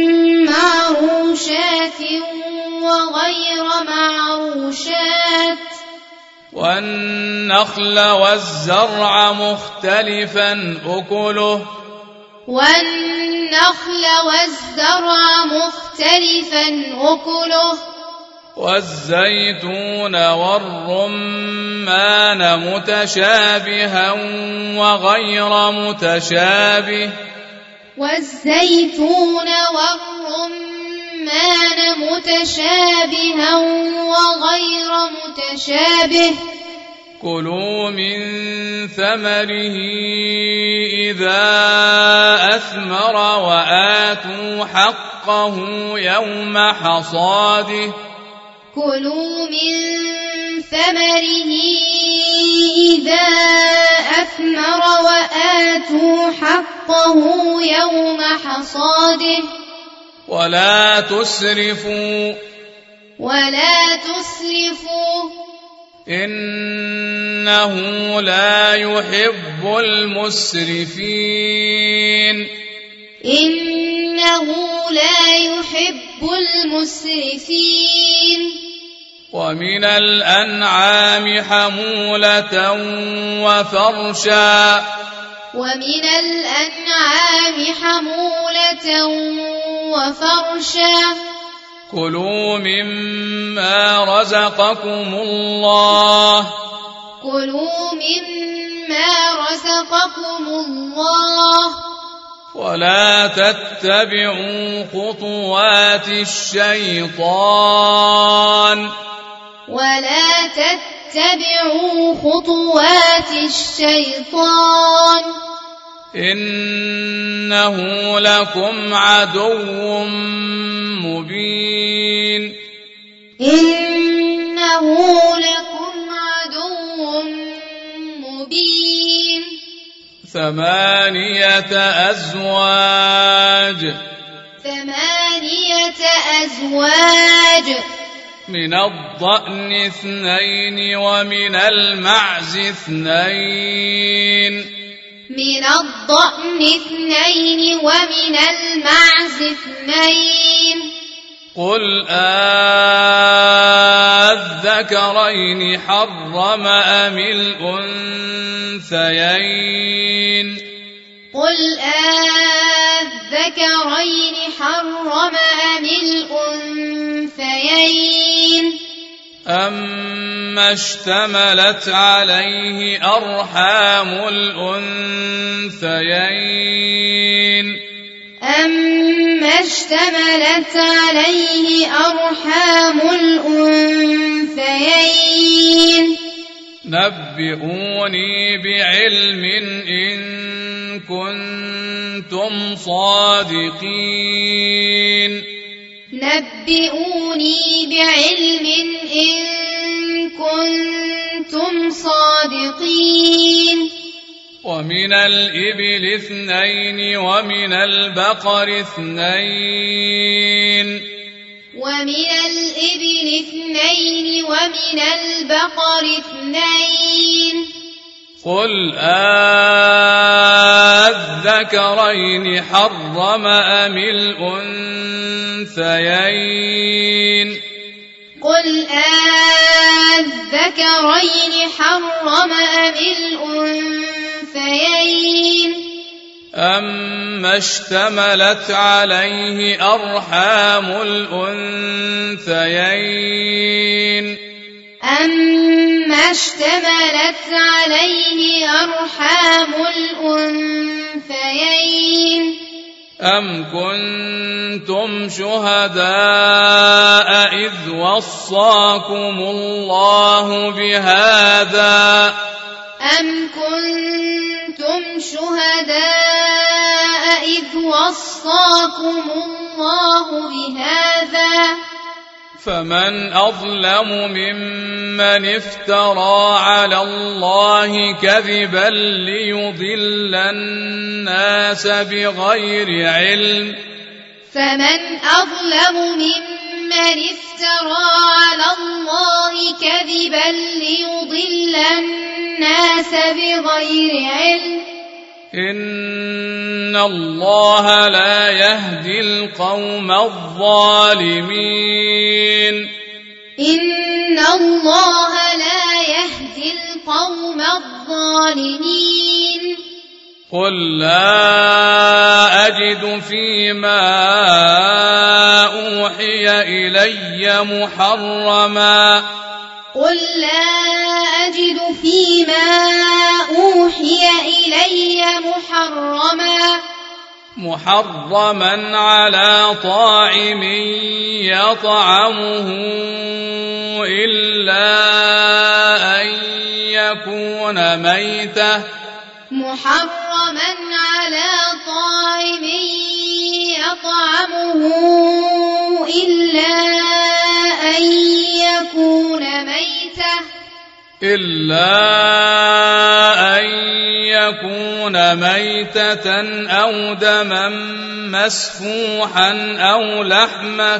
معروشات وغير معروشات والنخل والزرع مختلفا أكله والنخل والزرع مختلفا أكله والزيتون والرمان متشابها وغير متشابه والزيتون والرمان متشابها وغير متشابه كلوا من ثمره إذا أثمر وآتوا حقه يوم حصاده كلوا من ثمره إذا أثمر وآتوا حقه يوم حصاده ولا تسرفوا ولا تسرفوا إنه لا يحب المسرفين إنه لا يحب المسرفين ومن الأنعام حمولة وفرشا ومن الأنعام حمولة وفرشا كلوا مما رزقكم الله كلوا مما رزقكم الله ولا تتبعوا خطوات الشيطان ولا تتبعوا خطوات الشيطان إنه لكم عدو مبين إنه لكم عدو مبين ثمانية أزواج ثمانية أزواج من الضأن اثنين ومن المعز اثنين من الضأن اثنين ومن المعز اثنين قل أذكرين حرم أم الأنثيين قل أذكرين حرم أم الأنثيين أما اشتملت عليه أرحام الأنثيين أما اشتملت عليه أرحام الأنثيين نبئوني بعلم إن كنتم صادقين نبئوني بعلم إن كنتم صادقين ومن الإبل اثنين ومن البقر اثنين ومن الإبل اثنين ومن البقر اثنين قل أذكرين حرم أم الأنثيين قل أذكرين حرم أم الأنثيين أما اشتملت عليه أرحام الأنثيين أما اشتملت عليه أرحام الأنثيين أم كنتم شهداء إذ وصاكم الله بهذا أم كنتم شهداء إذ وصاكم الله بهذا فمن أظلم ممن افترى على الله كذبا ليضل الناس بغير علم فمن أظلم ممن افترى على الله كذبا ليضل الناس بغير علم إن الله لا يهدي القوم الظالمين إن الله لا يهدي القوم الظالمين قل لا أجد فيما أوحي إلي محرما قل لا أجد فيما أوحي إلي محرما محرما على طاعم يطعمه إلا أن يكون ميتة محرما على طاعم يطعمه إلا أن يكون ميتة إلا أن يكون ميتة أو دما مسفوحا أو لحم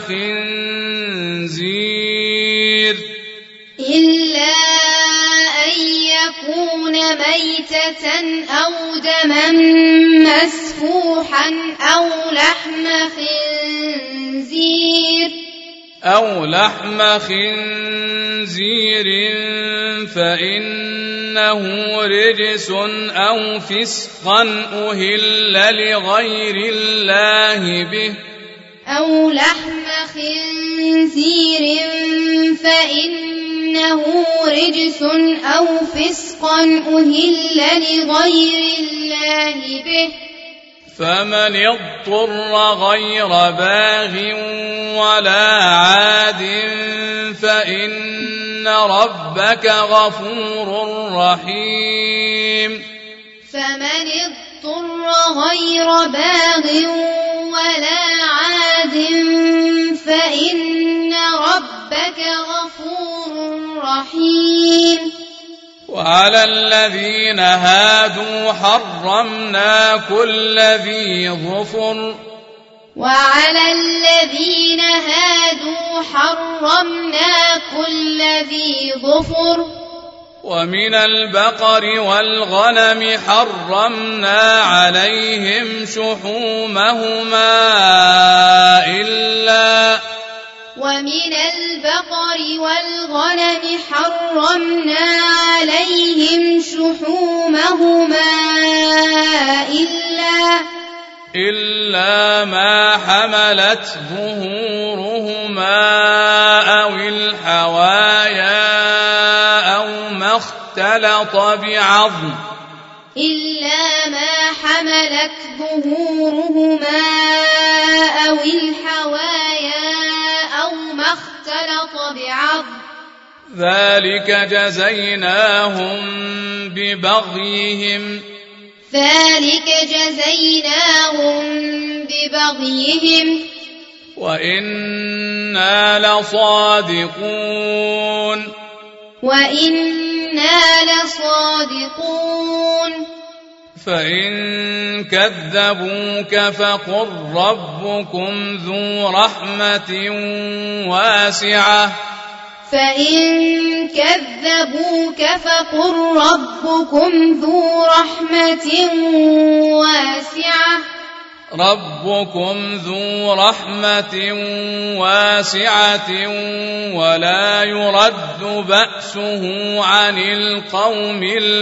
خنزير إلا أن يكون ميتة أو دما مسفوحا أو لحم خنزير أو لحم خنزير فإنه رجس أو فسقا أهل لغير الله به أو لحم خنزير فإنه رجس أو فسقا أهل لغير الله به فمن اضطر غير باغ ولا عاد فإن ربك غفور رحيم فمن اضطر غير باغ ولا عاد فإن ربك غفور رحيم وعلى الذين هادوا حرمنا كل ذي ظفر وعلى الذين هادوا حرمنا كل ذي ظفر ومن البقر والغنم حرمنا عليهم شحومهما إلا ومن البقر والغنم حرمنا عليهم شحومهما إلا إلا ما حملت ظهورهما أو الحوايا أو ما اختلط بعظم إلا ما حملت ظهورهما أو الحوايا أو ما اختلط بعظم ذلك جزيناهم ببغيهم ذلك جزيناهم ببغيهم وإنا لصادقون وإنا لصادقون فإن كذبوك فقل ربكم ذو رحمة واسعة فإن كذبوك فقل ربكم ذو رحمة واسعة ربكم ذو رحمة واسعة ولا يرد بأسه عن القوم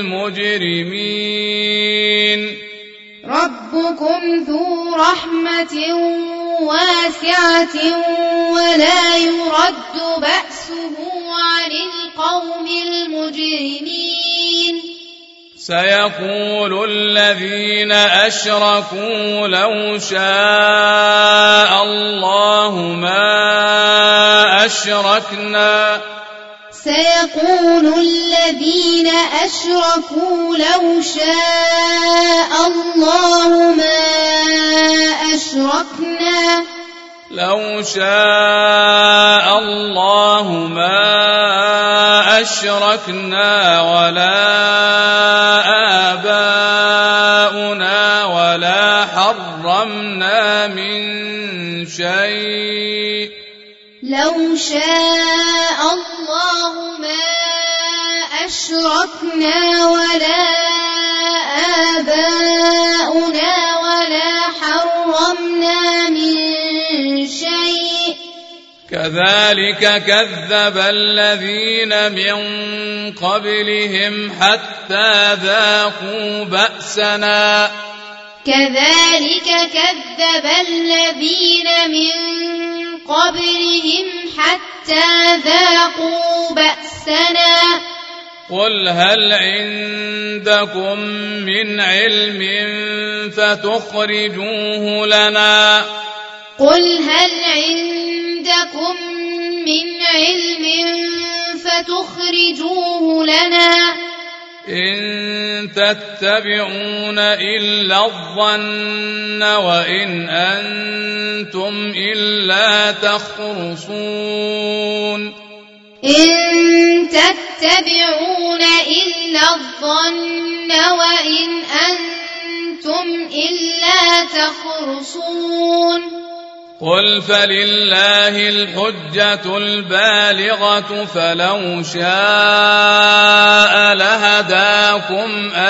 المجرمين ربكم ذو رحمة واسعة ولا يرد بأسه عن القوم المجرمين سيقول الذين أشركوا لو شاء الله ما أشركنا سيقول الذين أشركوا لو شاء الله ما أشركنا لو شاء الله ما أشركنا ولا آباؤنا ولا حرمنا من شيء لو شاء الله ما أشركنا ولا آباؤنا ولا حرمنا من شيء كذلك كذب الذين من قبلهم حتى ذاقوا بأسنا كذلك كذب الذين من قبلهم حتى ذاقوا بأسنا قل هل عندكم من علم فتخرجوه لنا قل هل عندكم من علم فتخرجوه لنا إن تتبعون إلا الظن وإن أنتم إلا تخرصون إن تتبعون إلا الظن وإن أنتم إلا تخرصون قل فلله الحجة البالغة فلو شاء لهداكم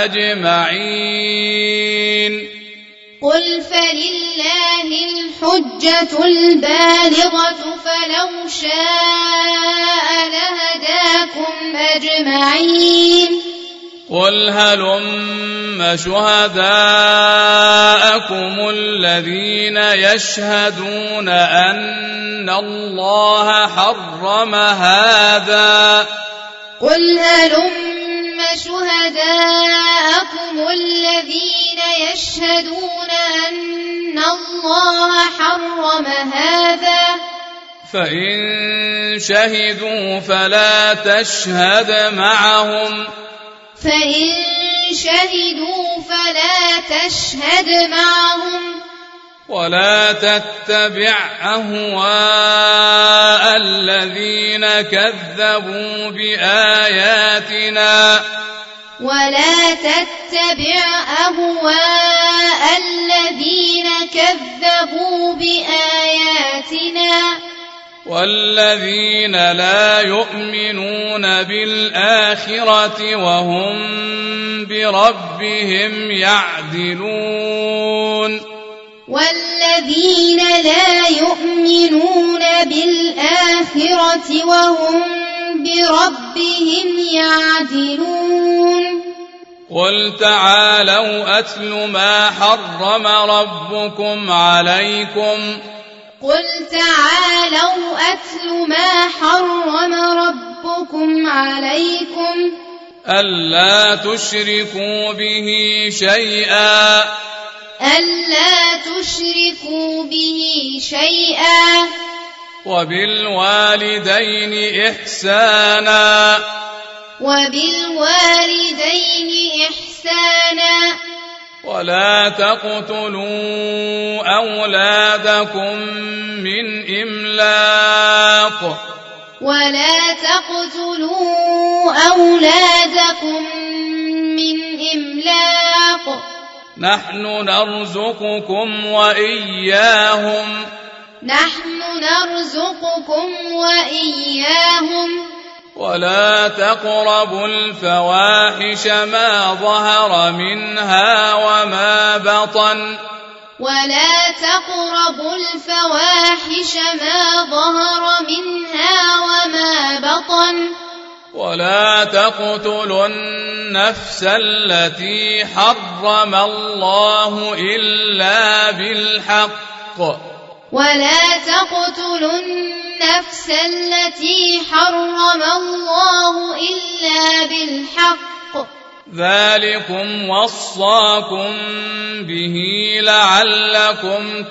أجمعين قل فلله الحجة البالغة فلو شاء لهداكم أجمعين قل هلم شهداءكم الذين يشهدون أن الله حرم هذا قل هلم شهداءكم الذين يشهدون أن الله حرم هذا فإن شهدوا فلا تشهد معهم فإن شهدوا فلا تشهد معهم ولا تتبع أهواء الذين كذبوا بآياتنا ولا تتبع أهواء الذين كذبوا بآياتنا والذين لا يؤمنون بالآخرة وهم بربهم يعدلون والذين لا يؤمنون بالآخرة وهم بربهم يعدلون قل تعالوا أتل ما حرم ربكم عليكم قل تعالوا أتل ما حرم ربكم عليكم ألا تشركوا به شيئا ألا تشركوا به شيئا وبالوالدين إحسانا وبالوالدين إحسانا ولا تقتلوا أولادكم من إملاق ولا تقتلوا أولادكم من إملاق نحن نرزقكم وإياهم نحن نرزقكم وإياهم ولا تقربوا الفواحش ما ظهر منها وما بطن ولا تقربوا الفواحش ما ظهر منها وما بطن ولا تقتلوا النفس التي حرم الله إلا بالحق ولا تقتلوا النفس التي حرم الله إلا بالحق ذلكم وصاكم به لعلكم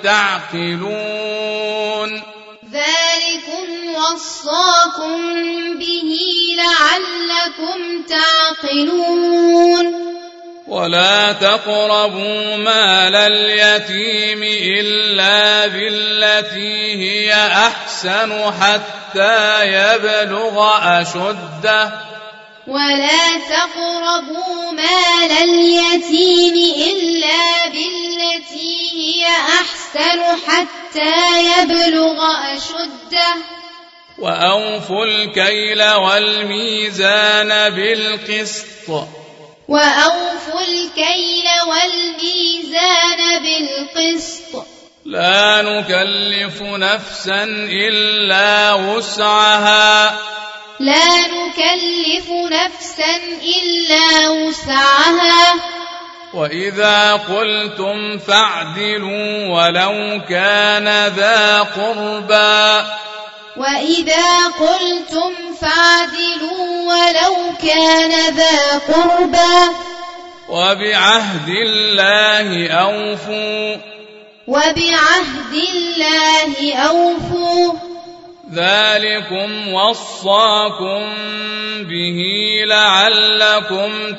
تعقلون ذلكم وصاكم به لعلكم تعقلون ولا تقربوا مال اليتيم إلا بالتي هي أحسن حتى يبلغ أشده ولا تقربوا مال اليتيم إلا بالتي هي أحسن حتى يبلغ أشده وأوفوا الكيل والميزان بالقسط وأوفوا الكيل والميزان بالقسط لا نكلف نفسا إلا وسعها لا نكلف نفسا إلا وسعها وإذا قلتم فاعدلوا ولو كان ذا قربى وإذا قلتم فاعدلوا ولو كان ذا قربى وبعهد الله أوفوا وبعهد الله أوفوا ذلكم وصاكم به لعلكم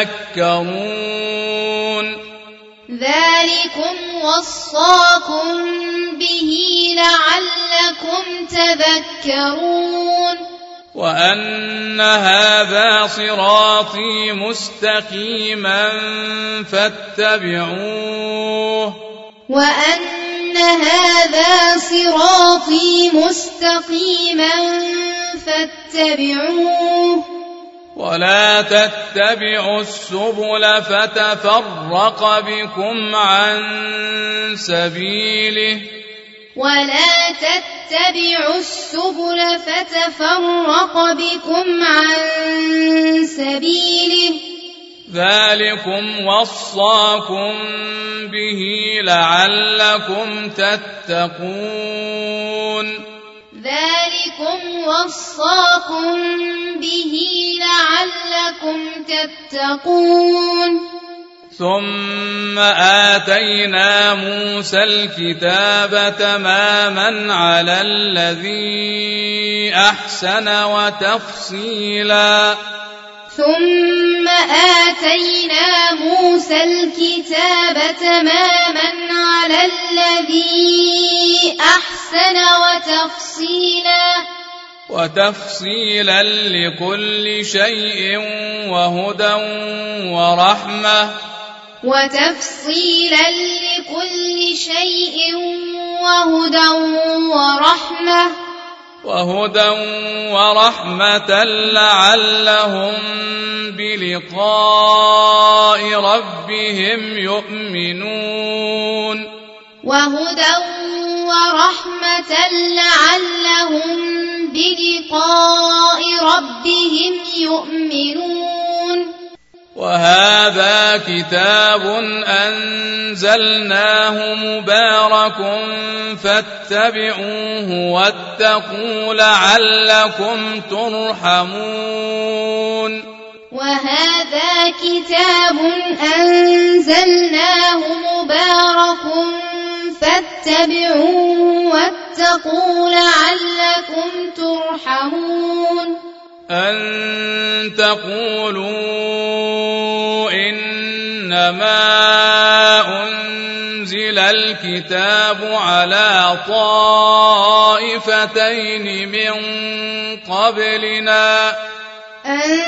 تذكرون ذلكم وصاكم به لعلكم تذكرون وأن هذا صراطي مستقيما فاتبعوه وأن هذا صراطي مستقيما فاتبعوه ولا تتبعوا السبل فتفرق بكم عن سبيله ولا تتبعوا السبل فتفرق بكم عن سبيله ذلكم وصاكم به لعلكم تتقون ذلكم وصاكم به لعلكم تتقون ثم آتينا موسى الكتاب تماما على الذي أحسن وتفصيلا ثم آتينا موسى الكتاب تماما على الذي أحسن وتفصيلا وتفصيلا لكل شيء وهدى ورحمة وتفصيلا لكل شيء وهدى ورحمة وهدى ورحمة لعلهم بلقاء ربهم يؤمنون وهدى ورحمة لعلهم بلقاء ربهم يؤمنون وهذا كتاب أنزلناه مبارك فاتبعوه واتقوا لعلكم ترحمون وهذا كتاب أنزلناه مبارك فاتبعوه واتقوا لعلكم ترحمون أن تقولوا إنما أنزل الكتاب على طائفتين من قبلنا أن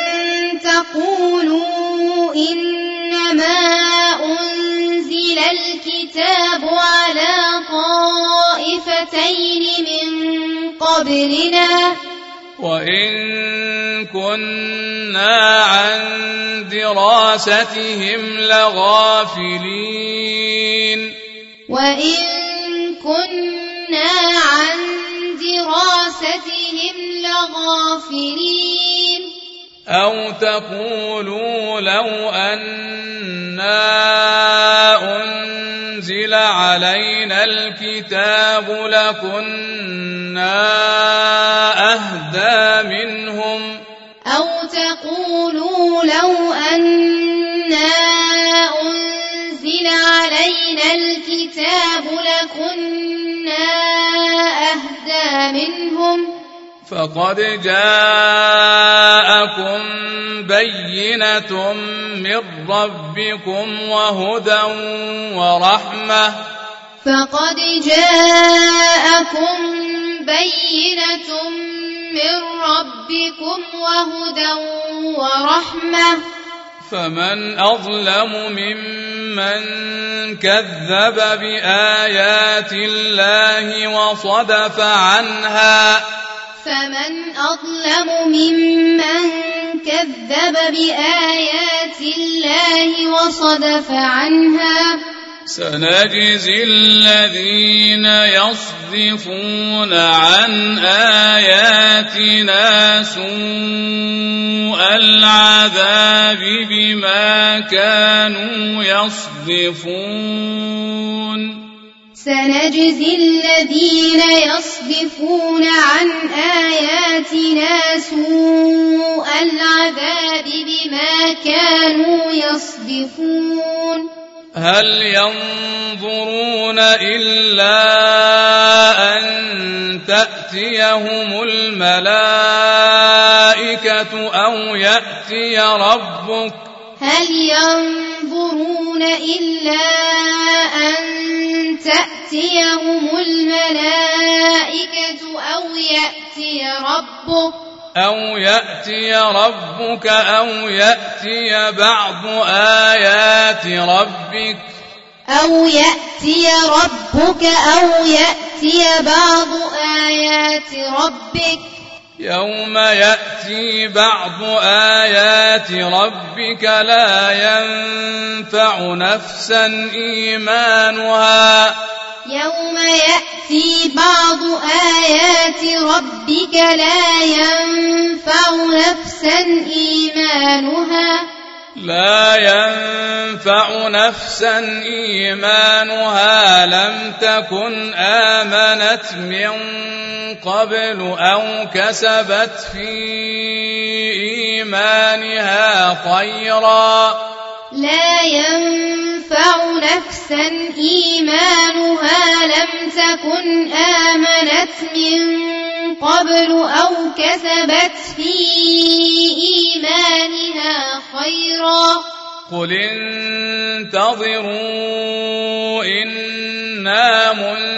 تقولوا إنما أنزل الكتاب على طائفتين من قبلنا وإن كنا عن دراستهم لغافلين وإن كنا عن دراستهم لغافلين أو تقولوا لو أنا أنزل علينا الكتاب لكنا أهدى منهم أو تقولوا لو أنا أنزل علينا الكتاب لكنا أهدى منهم فقد جاءكم بينة من ربكم وهدى ورحمة فقد جاءكم بينة من ربكم وهدى ورحمة فمن أظلم ممن كذب بآيات الله وصدف عنها فمن أظلم ممن كذب بآيات الله وصدف عنها سنجزي الذين يصدفون عن آياتنا سوء العذاب بما كانوا يصدفون سنجزي الذين يصدفون عن آياتنا سوء العذاب بما كانوا يصدفون هل ينظرون إلا أن تأتيهم الملائكة أو يأتي ربك هل ينظرون إلا أن تأتيهم الملائكة أو يأتي ربك أو يأتي ربك أو يأتي بعض آيات ربك أو يأتي ربك أو يأتي بعض آيات ربك يوم يأتي بعض آيات ربك لا ينفع نفسا إيمانها يوم يأتي بعض آيات ربك لا ينفع نفسا إيمانها لا ينفع نفسا إيمانها لم تكن آمنت من قبل أو كسبت في إيمانها خيرا لا ينفع نفسا إيمانها لم تكن آمنت من قبل أو كسبت في إيمانها خيرا قل انتظروا إنا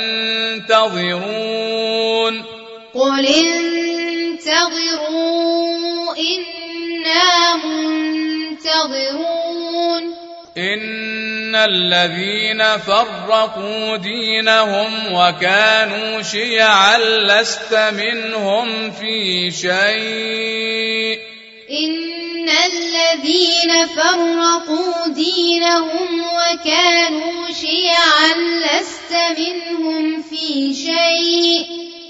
منتظرون قل انتظروا إنا منتظرون إن الذين فرقوا دينهم وكانوا شيعا لست منهم في شيء إن الذين فرقوا دينهم وكانوا شيعا لست منهم في شيء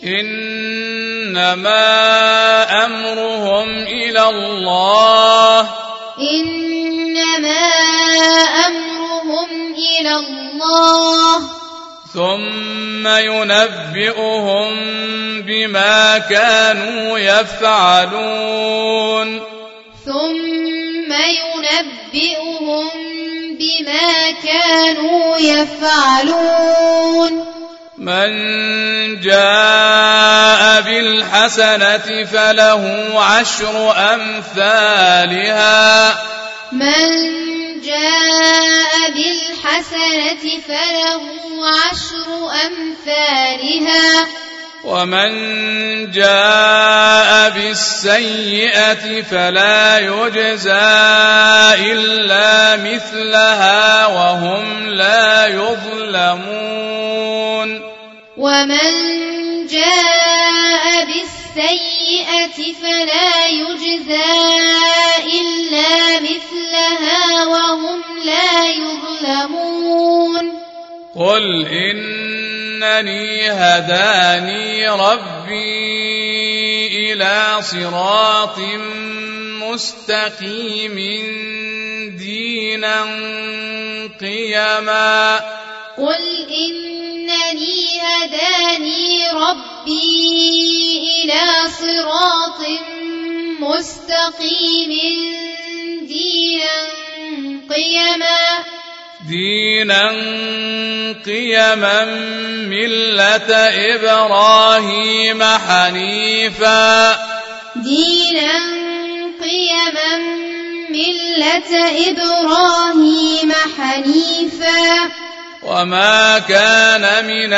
إنما أمرهم إلى الله إنما أمرهم إلى الله ثم ينبئهم بما كانوا يفعلون ثم ينبئهم بما كانوا يفعلون من جاء بالحسنة فله عشر أمثالها من جاء بالحسنة فله عشر أمثالها ومن جاء بالسيئة فلا يجزى إلا مثلها وهم لا يظلمون ومن جاء بالسيئة فلا يجزى إلا مثلها وهم لا يظلمون قل إنني هداني ربي إلى صراط مستقيم دينا قيما قل إنني هداني ربي إلى صراط مستقيم دينا قيما دينا قيما ملة إبراهيم حنيفا دينا قيما ملة إبراهيم حنيفا وما كان من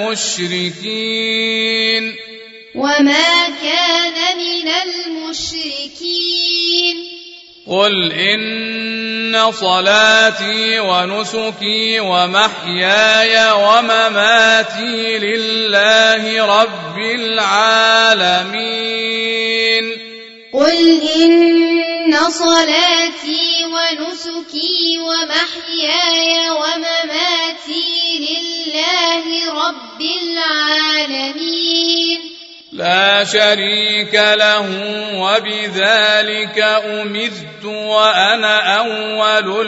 المشركين وما كان من المشركين قل إن صلاتي ونسكي ومحياي ومماتي لله رب العالمين قل إن صلاتي ونسكي ومحياي ومماتي لله رب العالمين لا شريك له وبذلك أمرت وأنا أول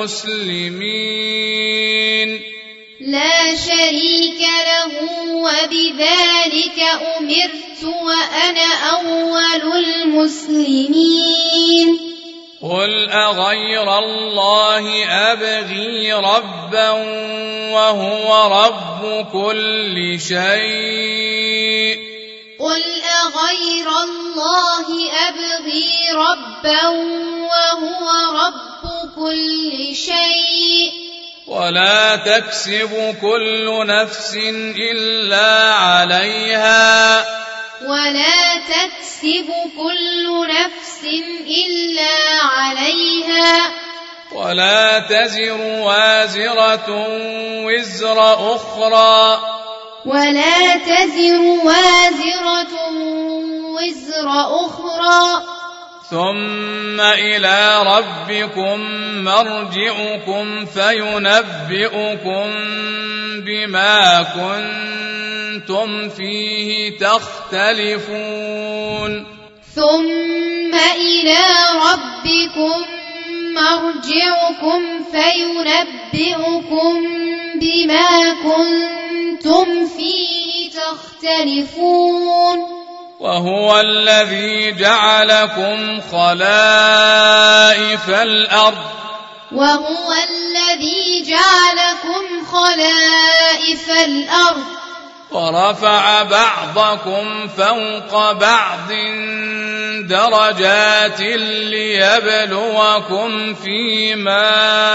المسلمين لا شريك له وبذلك أمرت وأنا أول المسلمين قل أغير الله أبغي ربا وهو رب كل شيء الله أبغي ربا وهو رب كل شيء ولا تكسب كل نفس إلا عليها ولا تكسب كل نفس إلا عليها ولا تزر وازرة وزر أخرى ولا تزر وازرة وزر أخرى ثم إلى ربكم مرجعكم فينبئكم بما كنتم فيه تختلفون ثم إلى ربكم مرجعكم فينبئكم بما كنتم فيه تختلفون وهو الذي جعلكم خلائف الأرض وهو الذي جعلكم خلائف الأرض ورفع بعضكم فوق بعض درجات ليبلوكم فيما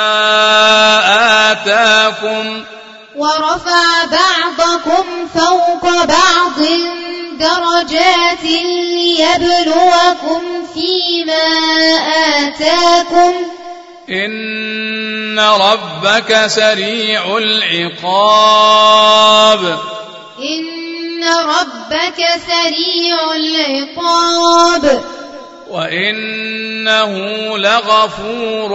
آتاكم ورفع بعضكم فوق بعض درجات ليبلوكم فيما آتاكم إن ربك سريع العقاب إن ربك سريع العقاب وإنه لغفور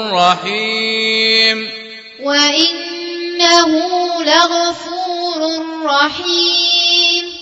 رحيم وإنه لغفور رحيم